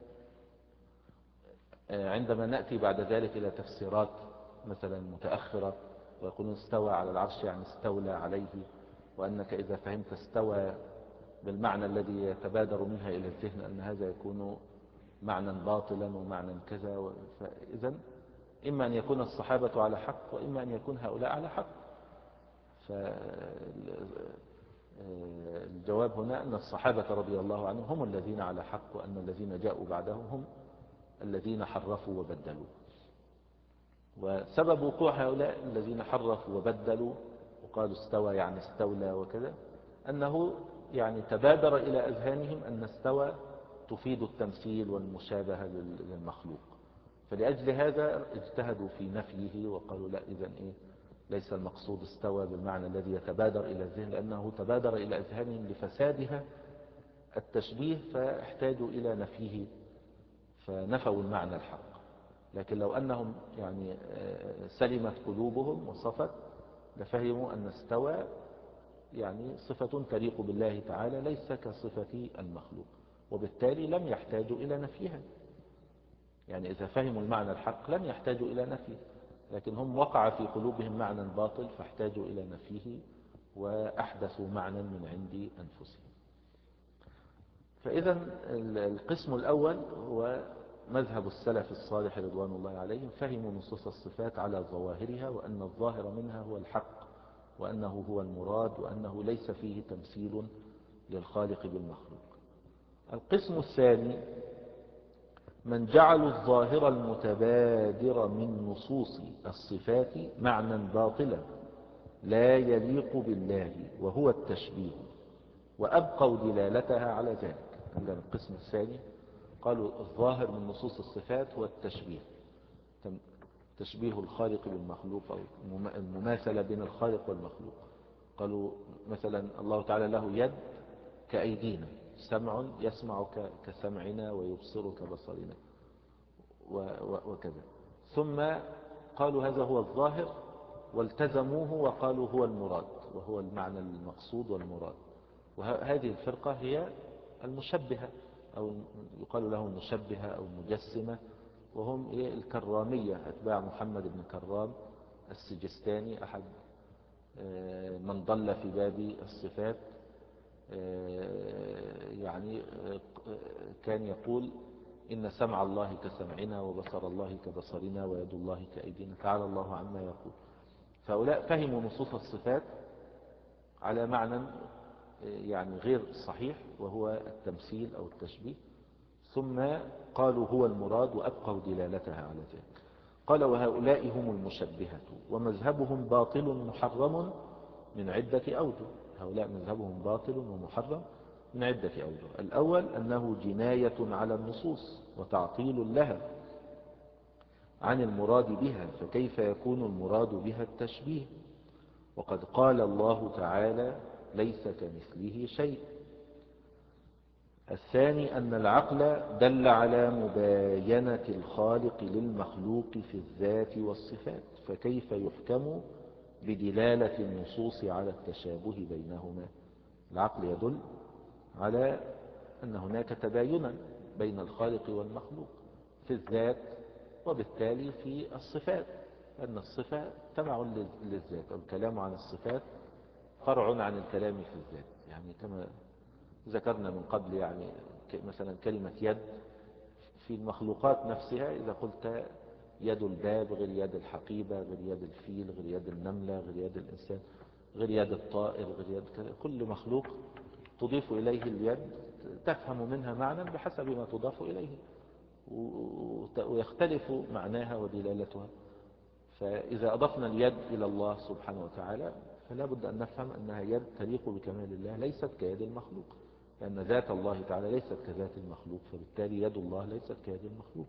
عندما نأتي بعد ذلك إلى تفسيرات مثلا متأخرة ويقولون استوى على العرش يعني استولى عليه، وأنك إذا فهمت استوى بالمعنى الذي يتبادر منها إلى الذهن أن هذا يكون معنى باطلا ومعنى كذا، فإذا إما أن يكون الصحابة على حق وإما أن يكون هؤلاء على حق. فالجواب هنا أن الصحابة رضي الله عنهم هم الذين على حق، وأن الذين جاءوا بعدهم هم الذين حرفوا وبدلوا. وسبب وقوع هؤلاء الذين حرفوا وبدلوا وقالوا استوى يعني استولى وكذا، أنه يعني تبادر إلى أذهانهم أن استوى تفيد التمثيل والمشابهة للمخلوق، فلأجل هذا اجتهدوا في نفيه وقالوا لا، إذن إيه ليس المقصود استوى بالمعنى الذي يتبادر إلى الذهن، لأنه تبادر إلى أذهانهم لفسادها التشبيه فاحتاجوا إلى نفيه فنفوا المعنى الحق. لكن لو أنهم يعني سلمت قلوبهم وصفت لفهموا أن استوى يعني صفة تليق بالله تعالى ليس كصفة المخلوق، وبالتالي لم يحتاجوا إلى نفيها. يعني إذا فهموا المعنى الحق لم يحتاجوا إلى نفيه، لكن هم وقع في قلوبهم معنى باطل فاحتاجوا إلى نفيه وأحدثوا معنى من عند أنفسهم. فإذا القسم الأول هو مذهب السلف الصالح رضوان الله عليهم، فهموا نصوص الصفات على ظواهرها، وأن الظاهر منها هو الحق، وأنه هو المراد، وأنه ليس فيه تمثيل للخالق بالمخلوق. القسم الثاني من جعلوا الظاهر المتبادر من نصوص الصفات معنى باطلا لا يليق بالله وهو التشبيه، وأبقوا دلالتها على ذلك. عندنا القسم الثاني قالوا الظاهر من نصوص الصفات هو التشبيه، تشبيه الخالق بالمخلوق أو المماثلة بين الخالق والمخلوق. قالوا مثلا الله تعالى له يد كأيدينا، سمع يسمع كسمعنا ويبصر كبصرنا وكذا. ثم قالوا هذا هو الظاهر والتزموه وقالوا هو المراد، وهو المعنى المقصود والمراد. وهذه الفرقة هي المشبهة، أو يقال لهم المشبهة أو المجسمة، وهم الكرامية أتباع محمد بن كرام السجستاني، أحد من ضل في باب الصفات. يعني كان يقول إن سمع الله كسمعنا وبصر الله كبصرنا ويد الله كأيدينا، تعالى الله عما يقول. فهؤلاء فهموا نصوص الصفات على معنى يعني غير صحيح، وهو التمثيل أو التشبيه، ثم قالوا هو المراد وأبقوا دلالتها على ذلك. قال وهؤلاء هم المشبهة، ومذهبهم باطل محرم من عدة أوجه. هؤلاء مذهبهم باطل ومحرم من عدة أوجه. الأول أنه جناية على النصوص وتعطيل لها عن المراد بها، فكيف يكون المراد بها التشبيه وقد قال الله تعالى ليس كمثله شيء. الثاني أن العقل دل على مباينة الخالق للمخلوق في الذات والصفات، فكيف يحكم بدلالة النصوص على التشابه بينهما. العقل يدل على أن هناك تباينا بين الخالق والمخلوق في الذات، وبالتالي في الصفات، أن الصفة تبع للذات، والكلام عن الصفات فرع عن الكلام في الذات. يعني كما ذكرنا من قبل، يعني مثلا كلمة يد في المخلوقات نفسها، إذا قلت يد الباب غير يد الحقيبة، غير يد الفيل، غير يد النملة، غير يد الإنسان، غير يد الطائر، غير يد كذا. كل مخلوق تضيف إليه اليد تفهم منها معنى بحسب ما تضاف إليه، ويختلف معناها ودلالتها. فإذا أضفنا اليد إلى الله سبحانه وتعالى فلا بد أن نفهم أنها يد تليق بكمال الله ليست كيد المخلوق، لأن ذات الله تعالى ليست كذات المخلوق، فبالتالي يد الله ليست كيد المخلوق.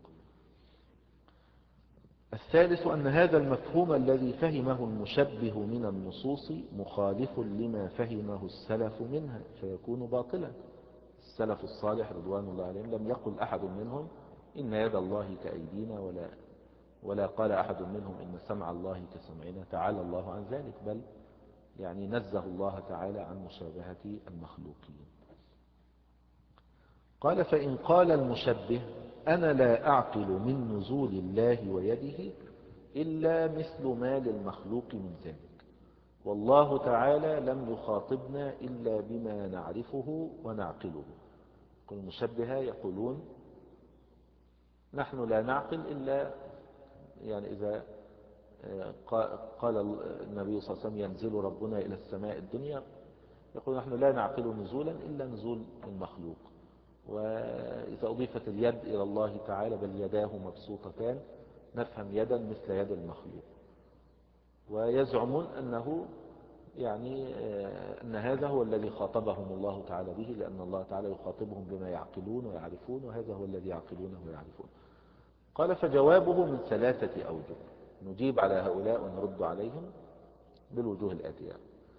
الثالث أن هذا المفهوم الذي فهمه المشبه من النصوص مخالف لما فهمه السلف منها فيكون باطلا. السلف الصالح رضوان الله عليهم لم يقل أحد منهم إن يد الله كأيدينا، ولا ولا قال أحد منهم إن سمع الله كسمعنا، تعالى الله عن ذلك، بل يعني نزه الله تعالى عن مشابهة المخلوقين. قال فإن قال المشبه أنا لا أعقل من نزول الله ويده إلا مثل ما للمخلوق من ذلك، والله تعالى لم يخاطبنا إلا بما نعرفه ونعقله. المشبهة يقولون نحن لا نعقل إلا يعني إذا قال النبي صلى الله عليه وسلم ينزل ربنا إلى السماء الدنيا، يقول نحن لا نعقل نزولا إلا نزول المخلوق. وإذا أضيفت اليد إلى الله تعالى بل يداه مبسوطتان، نفهم يدا مثل يد المخلوق. ويزعمون أنه يعني أن هذا هو الذي خاطبهم الله تعالى به، لأن الله تعالى يخاطبهم بما يعقلون ويعرفون، وهذا هو الذي يعقلونه ويعرفون. قال فجوابه من ثلاثة أوجه، نجيب على هؤلاء ونرد عليهم بالوجوه الآتية.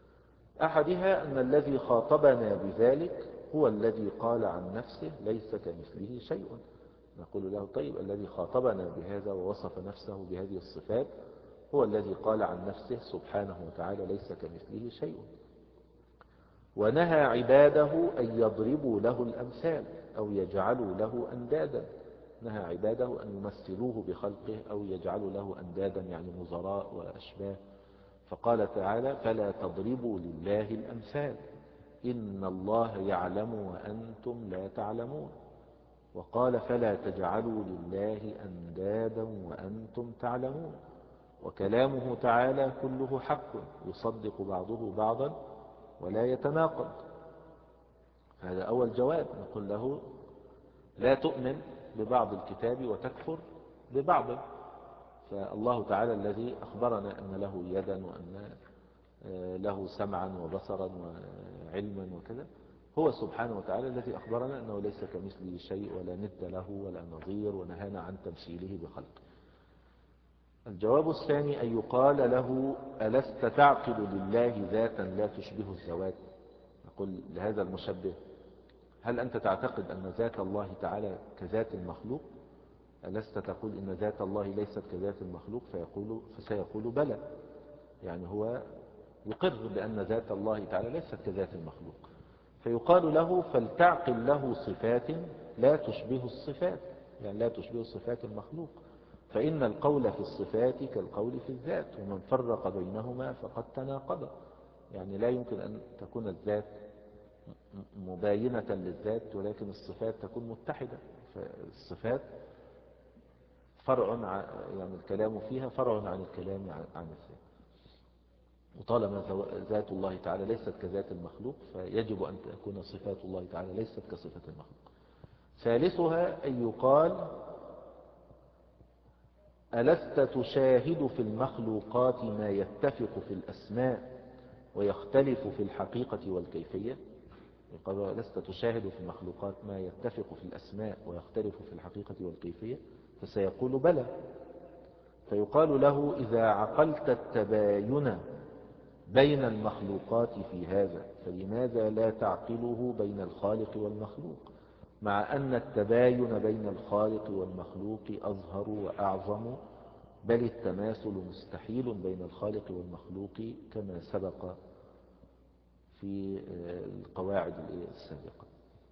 أحدها أن الذي خاطبنا بذلك هو الذي قال عن نفسه ليس كمثله شيء. نقول له طيب الذي خاطبنا بهذا ووصف نفسه بهذه الصفات هو الذي قال عن نفسه سبحانه وتعالى ليس كمثله شيء، ونهى عباده أن يضربوا له الأمثال أو يجعلوا له أندادا. نهى عباده أن يمثلوه بخلقه أو يجعلوا له أندادا يعني نظراء وأشباه. فقال تعالى فلا تضربوا لله الأمثال إن الله يعلم وأنتم لا تعلمون. وقال فلا تجعلوا لله أندادا وأنتم تعلمون. وكلامه تعالى كله حق يصدق بعضه بعضا ولا يتناقض. هذا أول جواب، نقول له لا تؤمن ببعض الكتاب وتكفر ببعض. فالله تعالى الذي أخبرنا أن له يدا وأن له سمعا وبصرا وعلما وكذا، هو سبحانه وتعالى الذي أخبرنا أنه ليس كمثله شيء ولا ند له ولا نظير، ونهانا عن تمثيله بخلقه. الجواب الثاني أن يقال له ألست تعقد لله ذاتا لا تشبه الذوات. نقول لهذا المشبه هل أنت تعتقد أن ذات الله تعالى كذات المخلوق؟ ألست تقول إن ذات الله ليست كذات المخلوق؟ فيقول فسيقول بلى، يعني هو يقر بأن ذات الله تعالى ليست كذات المخلوق. فيقال له فلتعقل له صفات لا تشبه الصفات، يعني لا تشبه صفات المخلوق، فإن القول في الصفات كالقول في الذات، ومن فرق بينهما فقد تناقض. يعني لا يمكن أن تكون الذات مباينة للذات ولكن الصفات تكون متحدة. فالصفات فرع عن يعني الكلام فيها فرع عن الكلام عن الذات، وطالما ذات الله تعالى ليست كذات المخلوق فيجب أن تكون صفات الله تعالى ليست كصفة المخلوق. ثالثها أن يقال ألست تشاهد في المخلوقات ما يتفق في الأسماء ويختلف في الحقيقة والكيفية؟ يقال لست تشاهد في المخلوقات ما يتفق في الأسماء ويختلف في الحقيقة والكيفية؟ فسيقول بلى. فيقال له إذا عقلت التباين بين المخلوقات في هذا فلماذا لا تعقله بين الخالق والمخلوق، مع أن التباين بين الخالق والمخلوق أظهر وأعظم، بل التماثل مستحيل بين الخالق والمخلوق كما سبق في القواعد السابقة.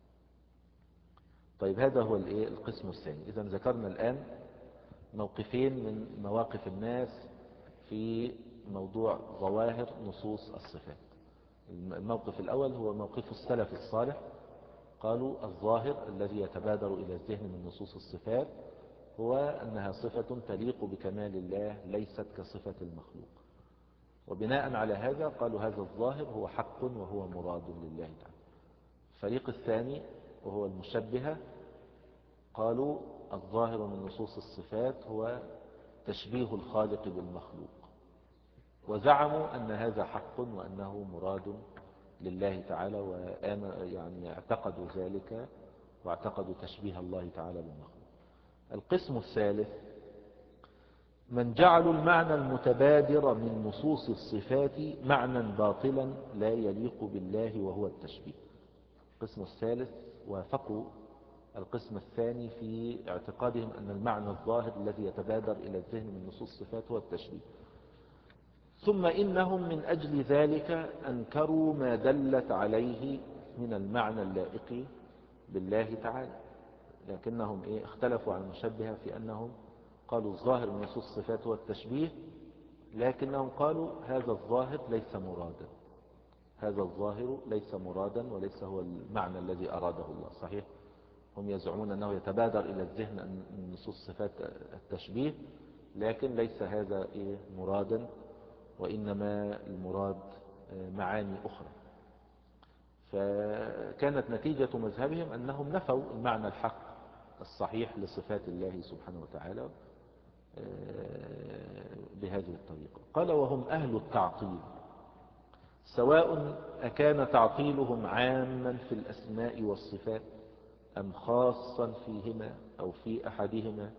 طيب هذا هو القسم الثاني. إذا ذكرنا الآن موقفين من مواقف الناس في موضوع ظواهر نصوص الصفات. الموقف الأول هو موقف السلف الصالح، قالوا الظاهر الذي يتبادر إلى الذهن من نصوص الصفات هو أنها صفة تليق بكمال الله ليست كصفة المخلوق، وبناء على هذا قالوا هذا الظاهر هو حق وهو مراد لله تعالى. الفريق الثاني وهو المشبهة قالوا الظاهر من نصوص الصفات هو تشبيه الخالق بالمخلوق، وزعموا أن هذا حق وأنه مراد لله تعالى، ويعني اعتقدوا ذلك واعتقدوا تشبيه الله تعالى بالمخلوق. القسم الثالث من جعلوا المعنى المتبادر من نصوص الصفات معنى باطلا لا يليق بالله وهو التشبيه. القسم الثالث وافقوا القسم الثاني في اعتقادهم أن المعنى الظاهر الذي يتبادر إلى الذهن من نصوص الصفات هو التشبيه. ثم إنهم من أجل ذلك أنكروا ما دلت عليه من المعنى اللائق بالله تعالى، لكنهم إيه اختلفوا عن المشبهة في أنهم قالوا الظاهر من نصوص الصفات هو التشبيه، لكنهم قالوا هذا الظاهر ليس مرادا، هذا الظاهر ليس مرادا وليس هو المعنى الذي أراده الله. صحيح هم يزعمون أنه يتبادر إلى الذهن من نصوص صفات التشبيه، لكن ليس هذا إيه مرادا، وإنما المراد معاني أخرى. فكانت نتيجة مذهبهم أنهم نفوا المعنى الحق الصحيح لصفات الله سبحانه وتعالى بهذه الطريقة. قال وهم أهل التعطيل، سواء أكان تعطيلهم عاما في الأسماء والصفات أم خاصا فيهما أو في أحدهما،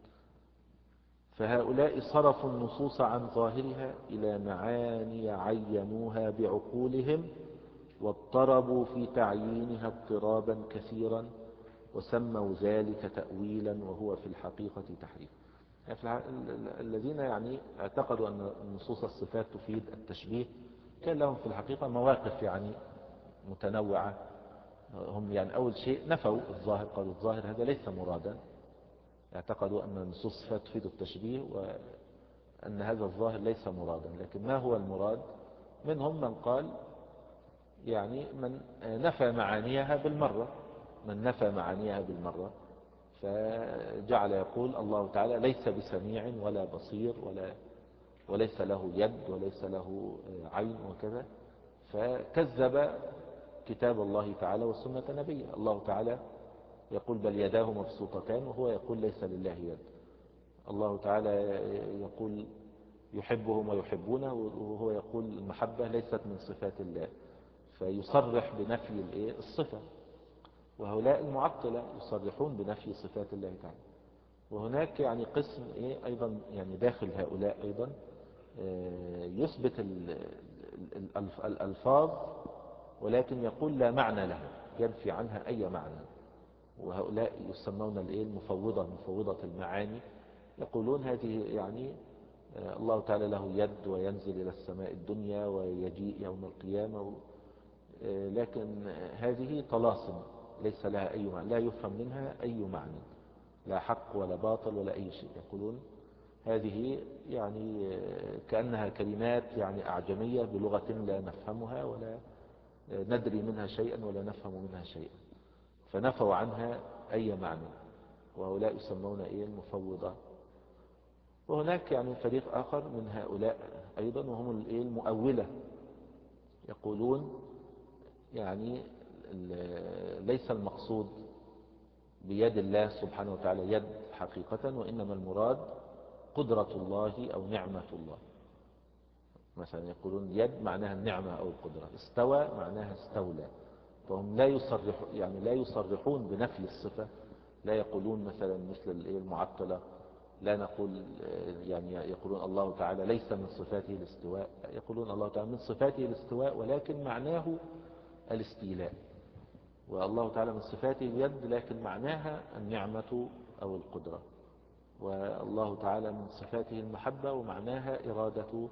فهؤلاء صرفوا النصوص عن ظاهرها إلى معاني عينوها بعقولهم، واضطربوا في تعيينها اضطرابا كثيرا، وسموا ذلك تأويلا وهو في الحقيقة تحريف. يعني الذين يعني اعتقدوا أن نصوص الصفات تفيد التشبيه كان لهم في الحقيقة مواقف يعني متنوعة. هم يعني أول شيء نفوا الظاهر، قالوا الظاهر هذا ليس مرادا، اعتقدوا أن نصوص الصفات تفيد التشبيه وأن هذا الظاهر ليس مرادا. لكن ما هو المراد؟ منهم من قال يعني من نفى معانيها بالمرة، من نفى معانيها بالمرة فجعل يقول الله تعالى ليس بسميع ولا بصير ولا وليس له يد وليس له عين وكذا، فكذب كتاب الله تعالى والسنة نبيه. الله تعالى يقول بل يداه مبسوطتان، وهو يقول ليس لله يد. الله تعالى يقول يحبهم ويحبونه، وهو يقول المحبة ليست من صفات الله، فيصرح بنفي الصفة. وهؤلاء المعطلة يصرحون بنفي صفات الله تعالى. وهناك يعني قسم ايه ايضا يعني داخل هؤلاء ايضا يثبت الالفاظ ولكن يقول لا معنى لها، ينفي عنها اي معنى. وهؤلاء يسمون الايه المفوضة، مفوضة المعاني، يقولون هذه يعني الله تعالى له يد وينزل الى السماء الدنيا ويجيء يوم القيامة، لكن هذه طلاسم ليس لها اي معنى، لا يفهم منها اي معنى، لا حق ولا باطل ولا اي شيء. يقولون هذه يعني كأنها كلمات يعني أعجمية بلغة لا نفهمها ولا ندري منها شيئا ولا نفهم منها شيئا، فنفوا عنها أي معنى. وهؤلاء يسمون إيه المفوضة. وهناك يعني فريق آخر من هؤلاء أيضا وهم الإيه المؤولة، يقولون يعني ليس المقصود بيد الله سبحانه وتعالى يد حقيقة، وإنما المراد قدرة الله أو نعمة الله. مثلا يقولون يد معناها النعمة أو القدرة، استوى معناها استولى. فهم لا يصرح يعني لا يصرحون بنفي الصفة، لا يقولون مثلا مثل المعطلة، لا نقول يعني يقولون الله تعالى ليس من صفاته الاستواء، يقولون الله تعالى من صفاته الاستواء ولكن معناه الاستيلاء. والله تعالى من صفاته اليد لكن معناها النعمة أو القدرة. والله تعالى من صفاته المحبة ومعناها إرادة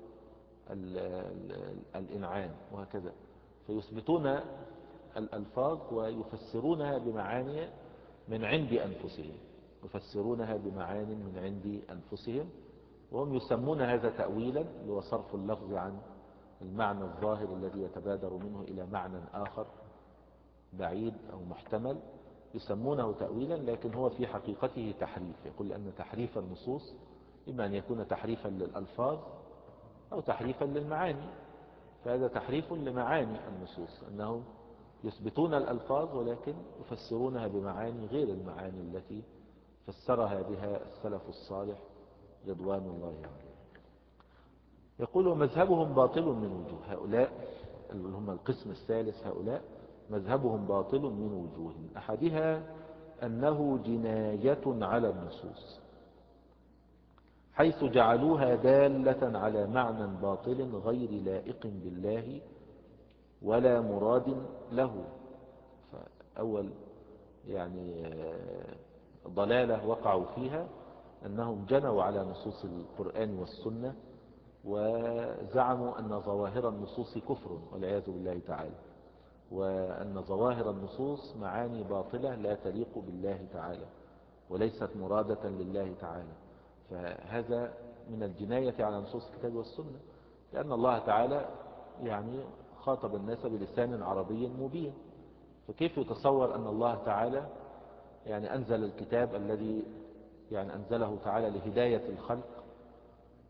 الإنعام، وهكذا. فيثبتون الألفاظ ويفسرونها بمعاني من عند أنفسهم، يفسرونها بمعاني من عند أنفسهم، وهم يسمون هذا تأويلا، هو صرف اللفظ عن المعنى الظاهر الذي يتبادر منه إلى معنى آخر بعيد أو محتمل، يسمونه تأويلا، لكن هو في حقيقته تحريف. يقول أن تحريف النصوص إما أن يكون تحريفا للألفاظ أو تحريفا للمعاني. فهذا تحريف لمعاني النصوص، أنهم يثبتون الألفاظ ولكن يفسرونها بمعاني غير المعاني التي فسرها بها السلف الصالح رضوان الله عليهم. يقول ومذهبهم باطل من وجوه. هؤلاء اللي هم القسم الثالث، هؤلاء مذهبهم باطل من وجوه، أحدها أنه جناية على النصوص، حيث جعلوها دالة على معنى باطل غير لائق بالله ولا مراد له. فأول يعني ضلالة وقعوا فيها أنهم جنوا على نصوص القرآن والسنة وزعموا أن ظواهر النصوص كفر والعياذ بالله تعالى، وأن ظواهر النصوص معاني باطلة لا تليق بالله تعالى وليست مرادة لله تعالى. فهذا من الجناية على نصوص الكتاب والسنة، لأن الله تعالى يعني خاطب الناس بلسان عربي مبين، فكيف يتصور أن الله تعالى يعني أنزل الكتاب الذي يعني أنزله تعالى لهداية الخلق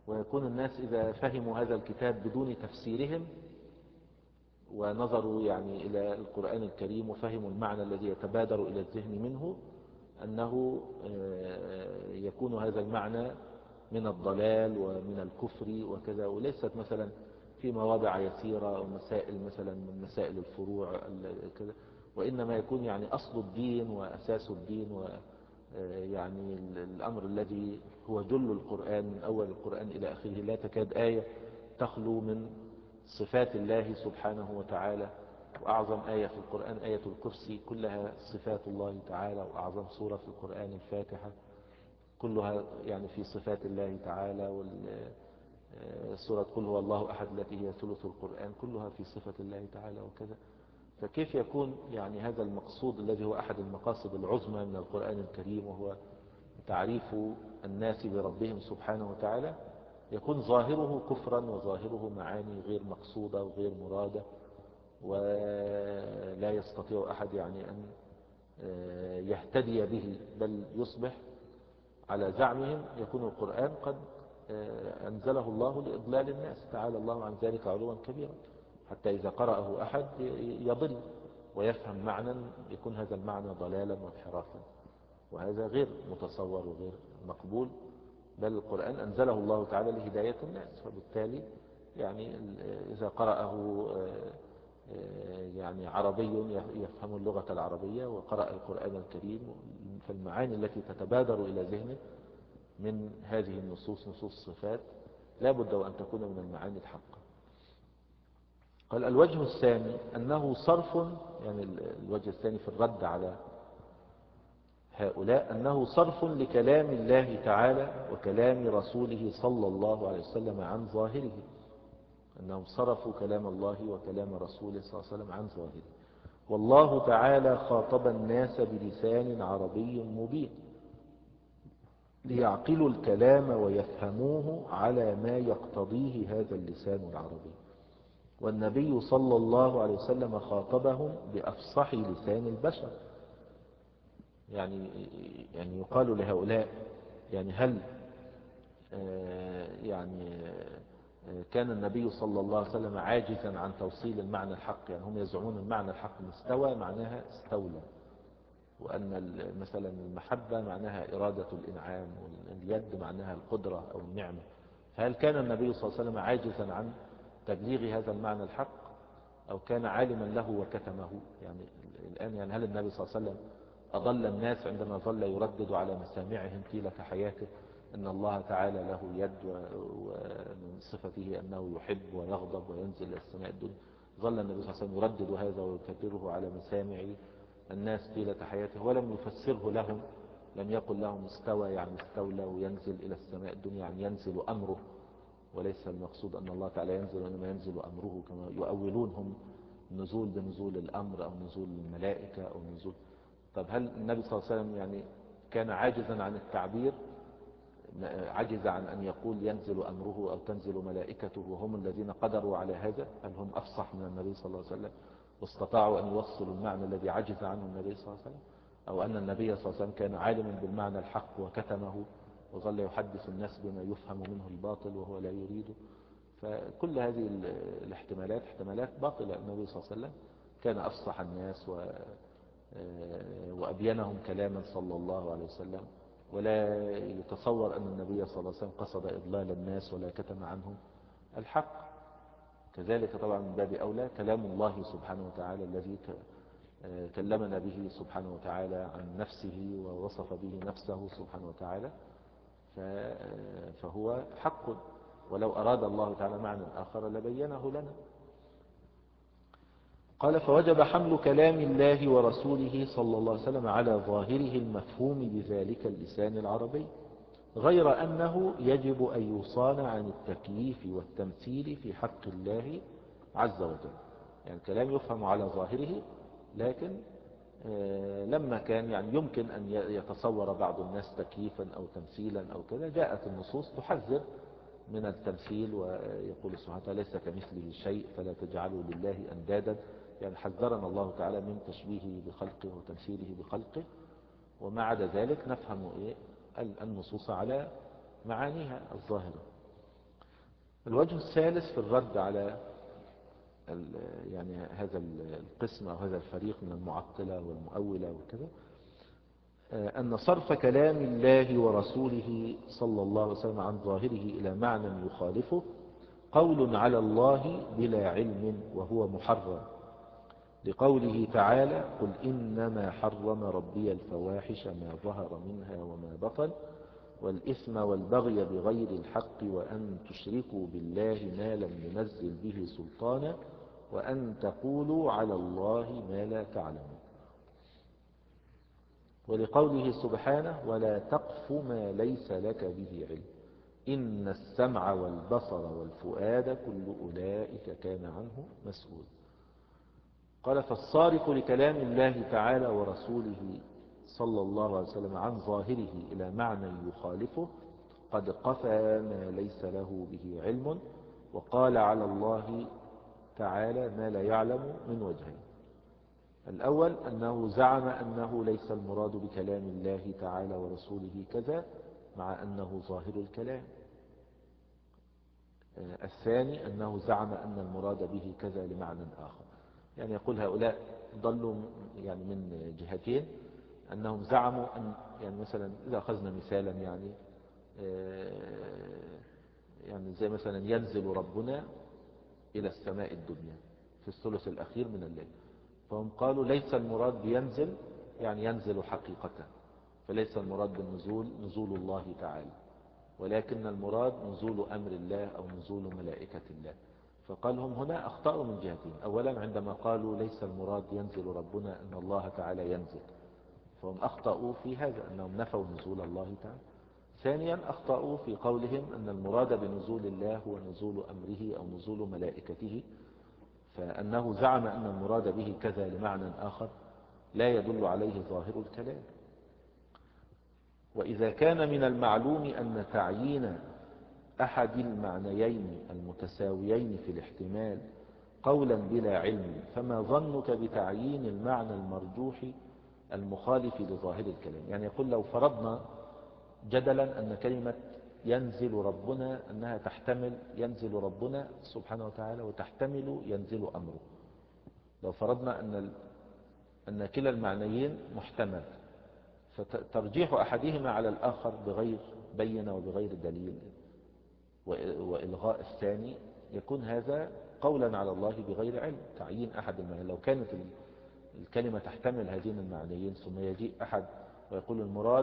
ويكون الناس إذا فهموا هذا الكتاب بدون تفسيرهم ونظروا يعني إلى القرآن الكريم وفهموا المعنى الذي يتبادر إلى الذهن منه، أنه يكون هذا المعنى من الضلال ومن الكفر وكذا، وليست مثلا في مواضع يسيرة أو مسائل مثلا من مسائل الفروع كذا، وإنما يكون يعني أصل الدين وأساس الدين، ويعني الأمر الذي هو جل القرآن من أول القرآن إلى آخره. لا تكاد آية تخلو من صفات الله سبحانه وتعالى، وأعظم آية في القرآن آية الكرسي كلها صفات الله تعالى، وأعظم سورة في القرآن الفاتحة كلها يعني في صفات الله تعالى، والسورة قل هو الله أحد التي هي ثلث القرآن كلها في صفة الله تعالى وكذا. فكيف يكون يعني هذا المقصود الذي هو أحد المقاصد العظمى من القرآن الكريم، وهو تعريف الناس بربهم سبحانه وتعالى، يكون ظاهره كفرا وظاهره معاني غير مقصودة وغير مرادة، ولا يستطيع أحد يعني أن يهتدي به، بل يصبح على زعمهم يكون القرآن قد أنزله الله لإضلال الناس، تعالى الله عن ذلك علوا كبيرا، حتى إذا قرأه أحد يضل ويفهم معنى يكون هذا المعنى ضلالا وانحرافا، وهذا غير متصور وغير مقبول. بل القرآن أنزله الله تعالى لهداية الناس، فبالتالي يعني إذا قرأه يعني عربي يفهم اللغة العربية وقرأ القرآن الكريم، فالمعاني التي تتبادر إلى ذهنه من هذه النصوص نصوص الصفات لا بد وأن تكون من المعاني الحقة. قال الوجه الثاني أنه صرف، يعني الوجه الثاني في الرد على هؤلاء، أنه صرف لكلام الله تعالى وكلام رسوله صلى الله عليه وسلم عن ظاهره، أنهم صرفوا كلام الله وكلام رسوله صلى الله عليه وسلم عن ظاهره. والله تعالى خاطب الناس بلسان عربي مبين ليعقلوا الكلام ويفهموه على ما يقتضيه هذا اللسان العربي، والنبي صلى الله عليه وسلم خاطبهم بأفصح لسان البشر. يعني يعني يقال لهؤلاء يعني هل يعني كان النبي صلى الله عليه وسلم عاجزا عن توصيل المعنى الحق؟ يعني هم يزعمون المعنى الحق استوى معناها استولى، وأن مثلا المحبة معناها إرادة الإنعام، واليد معناها القدرة أو النعمة. فهل كان النبي صلى الله عليه وسلم عاجزا عن تبليغ هذا المعنى الحق، أو كان عالما له وكتمه؟ يعني الآن يعني هل النبي صلى الله عليه وسلم أضل الناس عندما ظل يردد على مسامعهم طيلة حياته أن الله تعالى له يد، ومن صفته أنه يحب ويغضب وينزل إلى السماء الدنيا؟ ظل النبي صلى الله عليه وسلم يردد هذا ويكرره على مسامع الناس طيلة حياته، ولم يفسره لهم، لم يقل لهم استوى يعني استولى وينزل إلى السماء الدنيا يعني ينزل أمره، وليس المقصود أن الله تعالى ينزل وإنما ينزل أمره، كما يؤولونهم نزول بنزول الأمر أو نزول الملائكة أو نزول. طب هل النبي صلى الله عليه وسلم يعني كان عاجزا عن التعبير، عجز عن أن يقول ينزل أمره أو تنزل ملائكته وهم الذين قدروا على هذا؟ هل هم أفصح من النبي صلى الله عليه وسلم واستطاعوا أن يوصلوا المعنى الذي عجز عنه النبي صلى الله عليه وسلم؟ أو أن النبي صلى الله عليه وسلم كان عالما بالمعنى الحق وكتمه وظل يحدث الناس بما يفهم منه الباطل وهو لا يريده؟ فكل هذه الاحتمالات احتمالات باطلة. النبي صلى الله عليه وسلم كان أفصح الناس و وأبينهم كلاما صلى الله عليه وسلم، ولا يتصور أن النبي صلى الله عليه وسلم قصد إضلال الناس ولا كتم عنهم الحق. كذلك طبعا من باب أولى كلام الله سبحانه وتعالى الذي كلمنا به سبحانه وتعالى عن نفسه ووصف به نفسه سبحانه وتعالى، فهو حق، ولو أراد الله تعالى معنى آخر لبينه لنا. قال فوجب حمل كلام الله ورسوله صلى الله عليه وسلم على ظاهره المفهوم بذلك اللسان العربي، غير أنه يجب أن يصان عن التكييف والتمثيل في حق الله عز وجل. يعني الكلام يفهم على ظاهره، لكن لما كان يعني يمكن أن يتصور بعض الناس تكييفا أو تمثيلا أو كذا، جاءت النصوص تحذر من التمثيل، ويقول سبحانه وتعالى ليس كمثله شيء فلا تجعلوا لله أندادا. يعني حذرنا الله تعالى من تشبيهه بخلقه وتمثيله بخلقه، وما عدا ذلك نفهم إيه النصوص على معانيها الظاهرة. الوجه الثالث في الرد على يعني هذا القسم أو هذا الفريق من المعطلة والمؤولة وكذا، أن صرف كلام الله ورسوله صلى الله عليه وسلم عن ظاهره إلى معنى يخالفه قول على الله بلا علم وهو محرم، لقوله تعالى: قل إنما حرم ربي الفواحش ما ظهر منها وما بطن والإثم والبغي بغير الحق وأن تشركوا بالله ما لم ينزل به سلطانا وأن تقولوا على الله ما لا تعلمون. ولقوله سبحانه: ولا تقف ما ليس لك به علم إن السمع والبصر والفؤاد كل أولئك كان عنه مسؤول. قال: فالصارف لكلام الله تعالى ورسوله صلى الله عليه وسلم عن ظاهره إلى معنى يخالفه قد قفى ما ليس له به علم وقال على الله تعالى ما لا يعلم من وجهين. الأول أنه زعم أنه ليس المراد بكلام الله تعالى ورسوله كذا مع أنه ظاهر الكلام. الثاني أنه زعم أن المراد به كذا لمعنى آخر. يعني يقول هؤلاء ضلوا يعني من جهتين، أنهم زعموا أن يعني مثلا إذا أخذنا مثالا يعني يعني زي مثلا ينزل ربنا إلى السماء الدنيا في الثلث الأخير من الليل، فهم قالوا ليس المراد بينزل يعني ينزل حقيقة، فليس المراد بالنزول نزول الله تعالى، ولكن المراد نزول أمر الله أو نزول ملائكة الله. فقال هم هنا أخطأوا من جهتين. أولا عندما قالوا ليس المراد ينزل ربنا أن الله تعالى ينزل، فهم أخطأوا في هذا أنهم نفوا نزول الله تعالى. ثانيا أخطأوا في قولهم أن المراد بنزول الله هو نزول أمره أو نزول ملائكته، فأنه زعم أن المراد به كذا لمعنى آخر لا يدل عليه ظاهر الكلام. وإذا كان من المعلوم أن تعيين أحد المعنيين المتساويين في الاحتمال قولا بلا علم، فما ظنك بتعيين المعنى المرجوح المخالف لظاهر الكلام؟ يعني يقول لو فرضنا جدلا أن كلمة ينزل ربنا أنها تحتمل ينزل ربنا سبحانه وتعالى وتحتمل ينزل أمره، لو فرضنا أن أن كلا المعنيين محتمل، فترجيح أحدهما على الآخر بغير بينة وبغير دليل وإلغاء الثاني يكون هذا قولا على الله بغير علم. تعيين أحد المعنيين، لو كانت الكلمة تحتمل هذين المعنيين ثم يجيء أحد ويقول المراد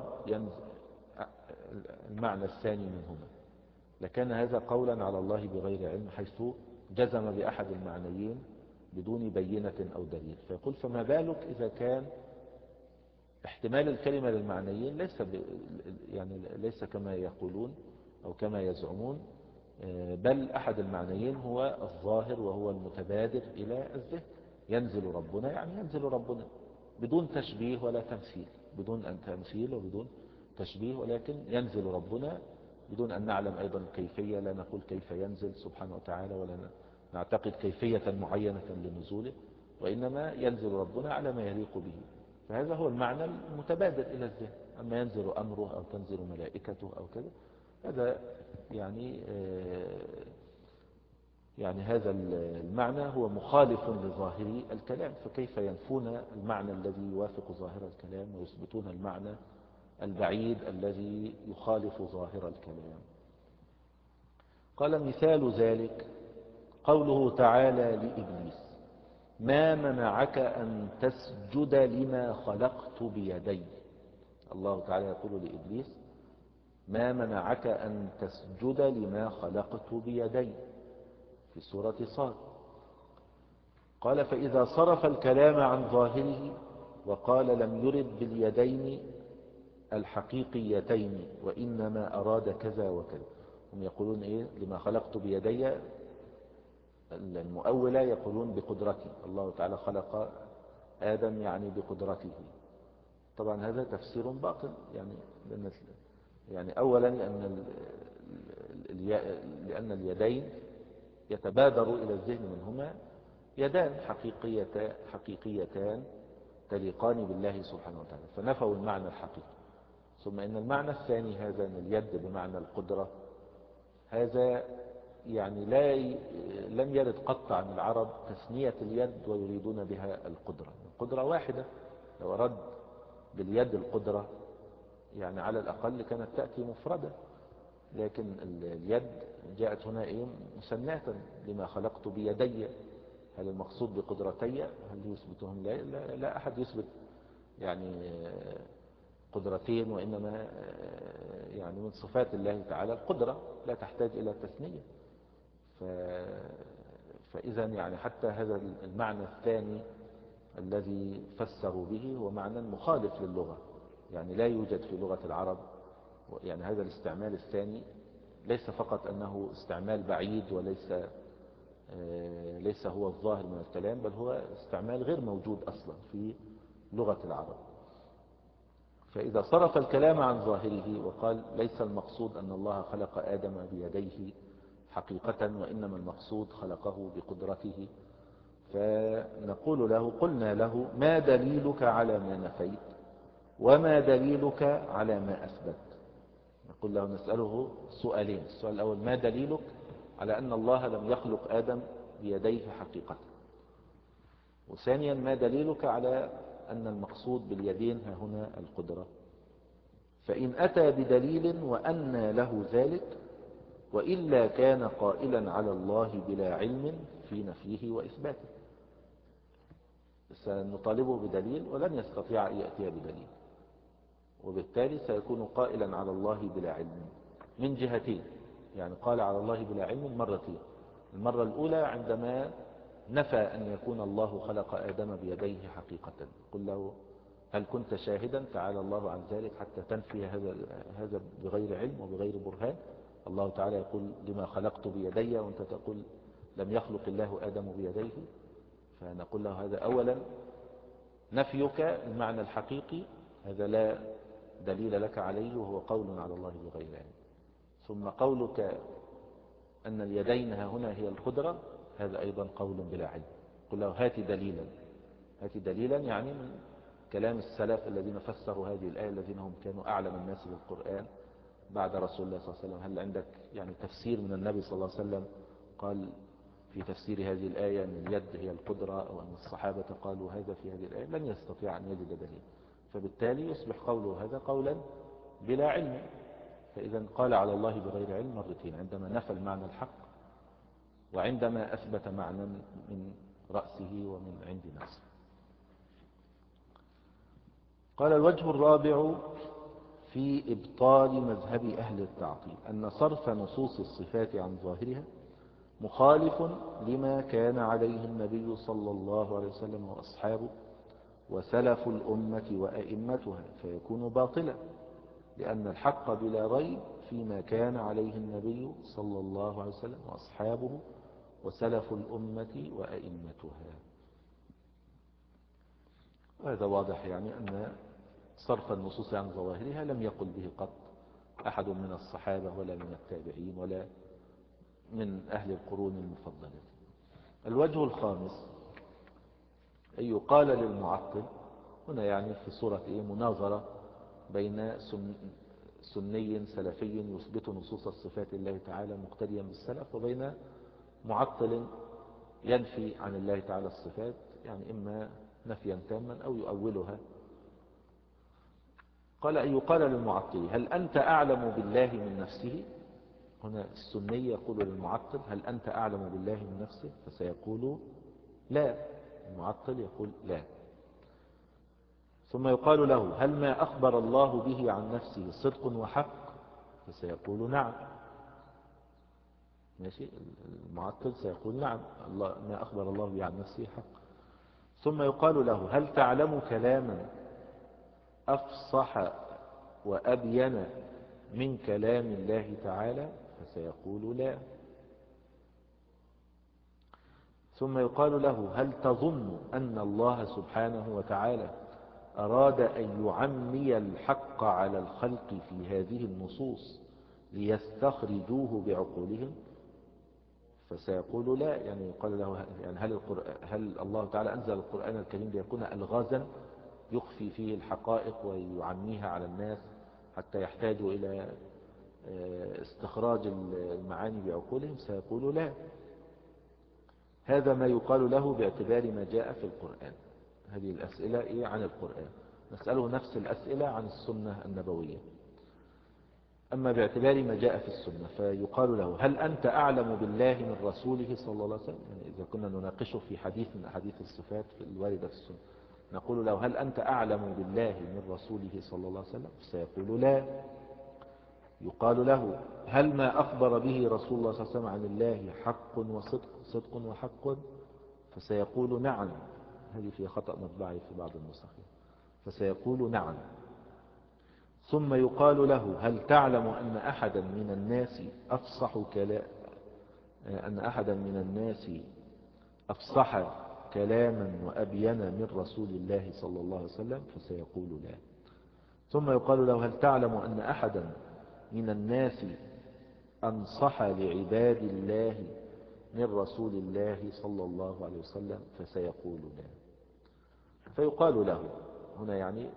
المعنى الثاني منهما، لكان هذا قولا على الله بغير علم، حيث جزم بأحد المعنيين بدون بينة أو دليل. فيقول فما بالك إذا كان احتمال الكلمة للمعنيين ليس ب... يعني ليس كما يقولون أو كما يزعمون، بل أحد المعنيين هو الظاهر وهو المتبادر إلى الذهن. ينزل ربنا يعني ينزل ربنا بدون تشبيه ولا تمثيل، بدون أن تمثيل وبدون تشبيه، ولكن ينزل ربنا بدون أن نعلم أيضا الكيفية، لا نقول كيف ينزل سبحانه وتعالى ولا نعتقد كيفية معينة لنزوله، وإنما ينزل ربنا على ما يليق به. فهذا هو المعنى المتبادر إلى الذهن. أما ينزل أمره أو تنزل ملائكته أو كذا، هذا يعني يعني هذا المعنى هو مخالف لظاهر الكلام، فكيف ينفون المعنى الذي يوافق ظاهر الكلام ويثبتون المعنى البعيد الذي يخالف ظاهر الكلام؟ قال مثال ذلك قوله تعالى لإبليس: ما منعك أن تسجد لما خلقت بيدي. الله تعالى يقول لإبليس: ما منعك أن تسجد لما خلقت بيدي في سورة صاد. قال: فإذا صرف الكلام عن ظاهره وقال لم يرد باليدين الحقيقيتين وإنما أراد كذا وكذا، هم يقولون إيه لما خلقت بيدي؟ المؤولة يقولون بقدرتي، الله تعالى خلق آدم يعني بقدرته. طبعا هذا تفسير باطل، يعني لأن يعني أولا لأن لأن اليدين يتبادر إلى الذهن منهما يدان حقيقيتان حقيقيتان تليقان بالله سبحانه وتعالى، فنفوا المعنى الحقيقي. ثم إن المعنى الثاني هذا من اليد بمعنى القدرة، هذا يعني لا ي... لم يرد قط عن العرب تثنية اليد ويريدون بها القدرة. القدرة واحدة، لو أراد باليد القدرة يعني على الأقل كانت تأتي مفردة، لكن اليد جاءت هنا إيه مثناة، لما خلقت بيدي. هل المقصود بقدرتي؟ هل يثبتهم؟ لا, لا, لا أحد يثبت يعني قدرتين، وإنما يعني من صفات الله تعالى القدرة لا تحتاج إلى تثنية. ف... فإذا يعني حتى هذا المعنى الثاني الذي فسروا به هو معنى مخالف للغة، يعني لا يوجد في لغة العرب. يعني هذا الاستعمال الثاني ليس فقط أنه استعمال بعيد وليس ليس هو الظاهر من الكلام، بل هو استعمال غير موجود أصلا في لغة العرب. فإذا صرف الكلام عن ظاهره وقال ليس المقصود أن الله خلق آدم بيديه حقيقة، وإنما المقصود خلقه بقدرته، فنقول له قلنا له ما دليلك على ما نفيت وما دليلك على ما أثبت. نقول له نسأله سؤالين. السؤال الأول ما دليلك على أن الله لم يخلق آدم بيديه حقيقة، وثانيا ما دليلك على أن المقصود باليدين ها هنا القدرة. فإن أتى بدليل وأنى له ذلك، وإلا كان قائلا على الله بلا علم في نفيه وإثباته. سنطالبه بدليل ولن يستطيع أن يأتي بدليل، وبالتالي سيكون قائلا على الله بلا علم من جهتين. يعني قال على الله بلا علم مرتين. المرة الأولى عندما نفى أن يكون الله خلق آدم بيديه حقيقة، قل له هل كنت شاهدا؟ تعالى الله عن ذلك حتى تنفي هذا هذا بغير علم وبغير برهان. الله تعالى يقول لما خلقت بيدي، وانت تقول لم يخلق الله آدم بيديه. فنقول له هذا أولا نفيك المعنى الحقيقي هذا لا دليل لك عليه، وهو قول على الله بغير علم. ثم قولك أن اليدين ها هنا هي القدرة، هذا أيضا قول بلا علم. قل له هات دليلا، هات دليلا يعني من كلام السلف الذين فسروا هذه الآية، الذين هم كانوا أعلم الناس بالقرآن بعد رسول الله صلى الله عليه وسلم. هل عندك يعني تفسير من النبي صلى الله عليه وسلم قال في تفسير هذه الآية أن اليد هي القدرة، أو أن الصحابة قالوا هذا في هذه الآية؟ لن يستطيع أن يجد دليل، فبالتالي يصبح قوله هذا قولا بلا علم. فإذا قال على الله بغير علم مرتين، عندما نفى المعنى الحق وعندما أثبت معنى من رأسه ومن عند نفسه. قال الوجه الرابع في إبطال مذهب أهل التعطيل أن صرف نصوص الصفات عن ظاهرها مخالف لما كان عليه النبي صلى الله عليه وسلم وأصحابه وسلف الأمة وأئمتها، فيكون باطلا، لأن الحق بلا ريب فيما كان عليه النبي صلى الله عليه وسلم وأصحابه وسلف الأمة وأئمتها. وهذا واضح يعني أن صرف النصوص عن ظواهرها لم يقل به قط أحد من الصحابة ولا من التابعين ولا من أهل القرون المفضلة. الوجه الخامس أن يقال للمعطل هنا، يعني في صورة إيه مناظرة بين سن سني سلفي يثبت نصوص الصفات الله تعالى مقتديا بالسلف، وبين معطل ينفي عن الله تعالى الصفات، يعني إما نفيا تاما أو يؤولها. قال أن يقال للمعطل هل أنت أعلم بالله من نفسه؟ هنا السني يقول للمعطل هل أنت أعلم بالله من نفسه؟ فسيقول لا. المعطل يقول لا. ثم يقال له هل ما أخبر الله به عن نفسه صدق وحق؟ فسيقول نعم. ماشي، المعطل سيقول نعم، الله ما أخبر الله به عن نفسه حق. ثم يقال له هل تعلم كلاما أفصح وأبين من كلام الله تعالى؟ فسيقول لا. ثم يقال له هل تظن أن الله سبحانه وتعالى أراد أن يعمي الحق على الخلق في هذه النصوص ليستخرجوه بعقولهم؟ فسيقول لا. يعني يقال له يعني هل, هل الله تعالى أنزل القرآن الكريم ليكون ألغازا يخفي فيه الحقائق ويعميها على الناس حتى يحتاجوا إلى استخراج المعاني بعقولهم سيقولوا لا. هذا ما يقال له باعتبار ما جاء في القرآن. هذه الأسئلة إيه عن القرآن، نسأله نفس الأسئلة عن السنة النبوية. أما باعتبار ما جاء في السنة فيقال له هل أنت أعلم بالله من رسوله صلى الله عليه وسلم؟ يعني إذا كنا نناقشه في حديث من أحاديث الصفات الواردة في السنة نقول له هل أنت أعلم بالله من رسوله صلى الله عليه وسلم؟ سيقول لا. يقال له هل ما أخبر به رسول الله صلى الله عليه وسلم عن الله حق وصدق صدق وحق؟ فسيقول نعم. هذه في خطأ مطبعي في بعض النسخ، فسيقول نعم. ثم يقال له هل تعلم أن أحدا من الناس أفصح كلام أن أحدا من الناس أفصح كلاما وأبين من رسول الله صلى الله عليه وسلم؟ فسيقول لا. ثم يقال له هل تعلم أن أحدا من الناس أنصح لعباد الله من رسول الله صلى الله عليه وسلم؟ فسيقول لا. فيقال له هنا يعني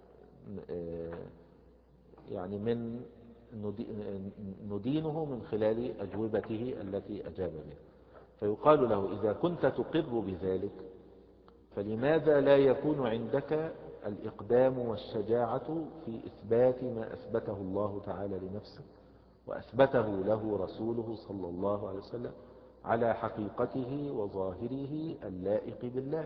يعني من ندينه من خلال أجوبته التي أجاب بها. فيقال له إذا كنت تقر بذلك فلماذا لا يكون عندك الإقدام والشجاعة في إثبات ما أثبته الله تعالى لنفسه وأثبته له رسوله صلى الله عليه وسلم على حقيقته وظاهره اللائق بالله؟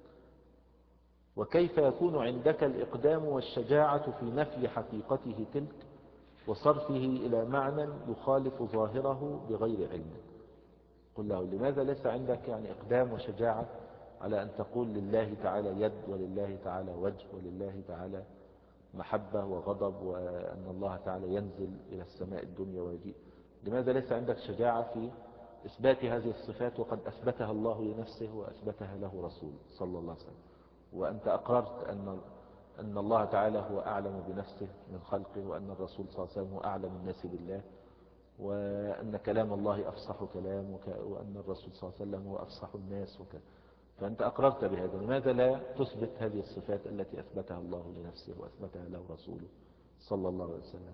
وكيف يكون عندك الإقدام والشجاعة في نفي حقيقته تلك وصرفه إلى معنى يخالف ظاهره بغير علم؟ قل له لماذا ليس عندك يعني إقدام وشجاعة على أن تقول لله تعالى يد ولله تعالى وجه ولله تعالى محبة وغضب وأن الله تعالى ينزل إلى السماء الدنيا ويجيء؟ لماذا ليس عندك شجاعة في إثبات هذه الصفات وقد أثبتها الله لنفسه وأثبتها له رسول صلى الله عليه وسلم، وأنت أقررت أن أن الله تعالى هو أعلم بنفسه من خلقه وأن الرسول صلى الله عليه وسلم هو أعلم الناس بالله وأن كلام الله أفصح كلام وأن الرسول صلى الله عليه وسلم هو أفصح الناس وكذا، فأنت أقررت بهذا، لماذا لا تثبت هذه الصفات التي أثبتها الله لنفسه وأثبتها له رسوله صلى الله عليه وسلم؟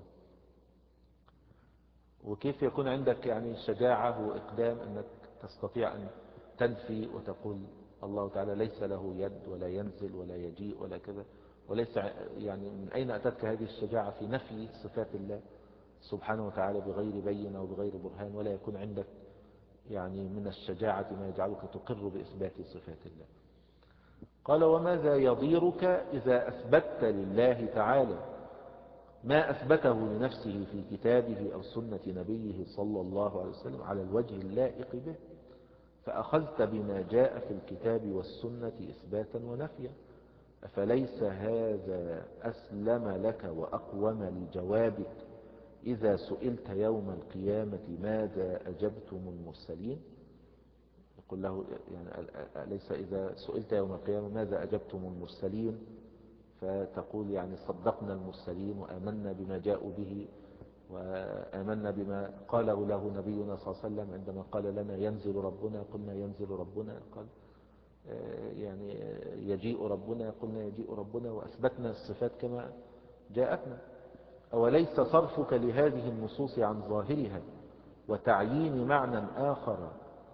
وكيف يكون عندك يعني شجاعة وإقدام أنك تستطيع أن تنفي وتقول الله تعالى ليس له يد ولا ينزل ولا يجيء ولا كذا، وليس يعني من أين أتتك هذه الشجاعة في نفي صفات الله سبحانه وتعالى بغير بينة وبغير برهان، ولا يكون عندك يعني من الشجاعة ما يجعلك تقر بإثبات صفات الله؟ قال وماذا يضيرك إذا أثبتت لله تعالى ما أثبته لنفسه في كتابه أو سنة نبيه صلى الله عليه وسلم على الوجه اللائق به، فأخذت بما جاء في الكتاب والسنة إثباتا ونفيا؟ أفليس هذا أسلم لك وأقوم لجوابك إذا سئلت يوم القيامة ماذا أجبتم المرسلين؟ يقول له يعني أليس إذا سئلت يوم القيامة ماذا أجبتم المرسلين فتقول يعني صدقنا المرسلين وآمنا بما جاءوا به وآمنا بما قاله له نبينا صلى الله عليه وسلم عندما قال لنا ينزل ربنا قلنا ينزل ربنا، قال يعني يجيء ربنا قلنا يجيء ربنا، وأثبتنا الصفات كما جاءتنا. أوليس صرفك لهذه النصوص عن ظاهرها وتعيين معنى آخر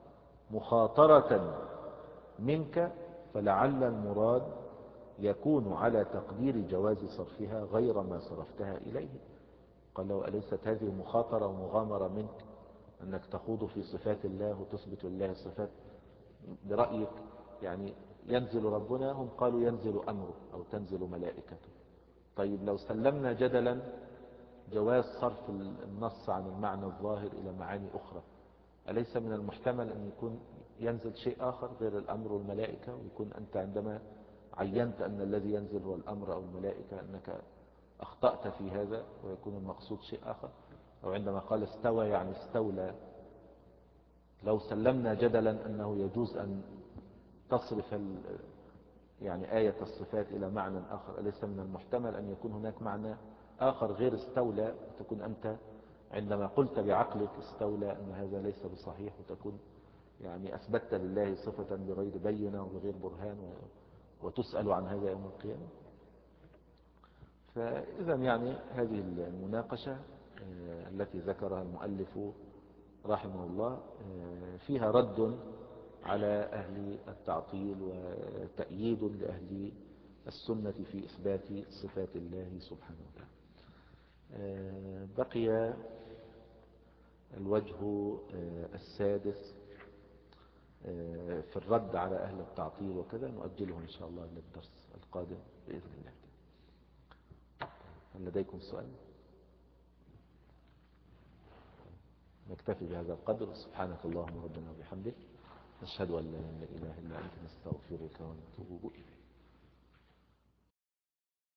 مخاطرة منك؟ فلعل المراد يكون على تقدير جواز صرفها غير ما صرفتها إليه. قال له أليست هذه مخاطرة ومغامرة منك أنك تخوض في صفات الله وتثبت لله الصفات برأيك؟ يعني ينزل ربنا، هم قالوا ينزل أمره أو تنزل ملائكته. طيب لو سلمنا جدلا جواز صرف النص عن المعنى الظاهر إلى معاني أخرى، أليس من المحتمل أن يكون ينزل شيء آخر غير الأمر والملائكة، ويكون أنت عندما عينت أن الذي ينزل هو الأمر أو الملائكة أنك أخطأت في هذا ويكون المقصود شيء آخر؟ أو عندما قال استوى يعني استولى، لو سلمنا جدلا أنه يجوز أن تصرف يعني آية الصفات إلى معنى آخر، أليس من المحتمل أن يكون هناك معنى آخر غير استولى، وتكون أنت عندما قلت بعقلك استولى أن هذا ليس بصحيح، وتكون يعني أثبتت لله صفة بغير بينة وبغير برهان وتسأل عن هذا يوم القيامة؟ فإذا يعني هذه المناقشة التي ذكرها المؤلف رحمه الله فيها رد على أهل التعطيل وتأييد لأهل السنة في إثبات صفات الله سبحانه وتعالى. بقي الوجه السادس في الرد على أهل التعطيل وكذا، نؤجله إن شاء الله للدرس القادم بإذن الله. هل لديكم سؤال؟ نكتفي بهذا القدر. سبحانك اللهم ربنا وبحمدك، نشهد أن لا إله إلا أنت، نستغفرك ونتوب إليك.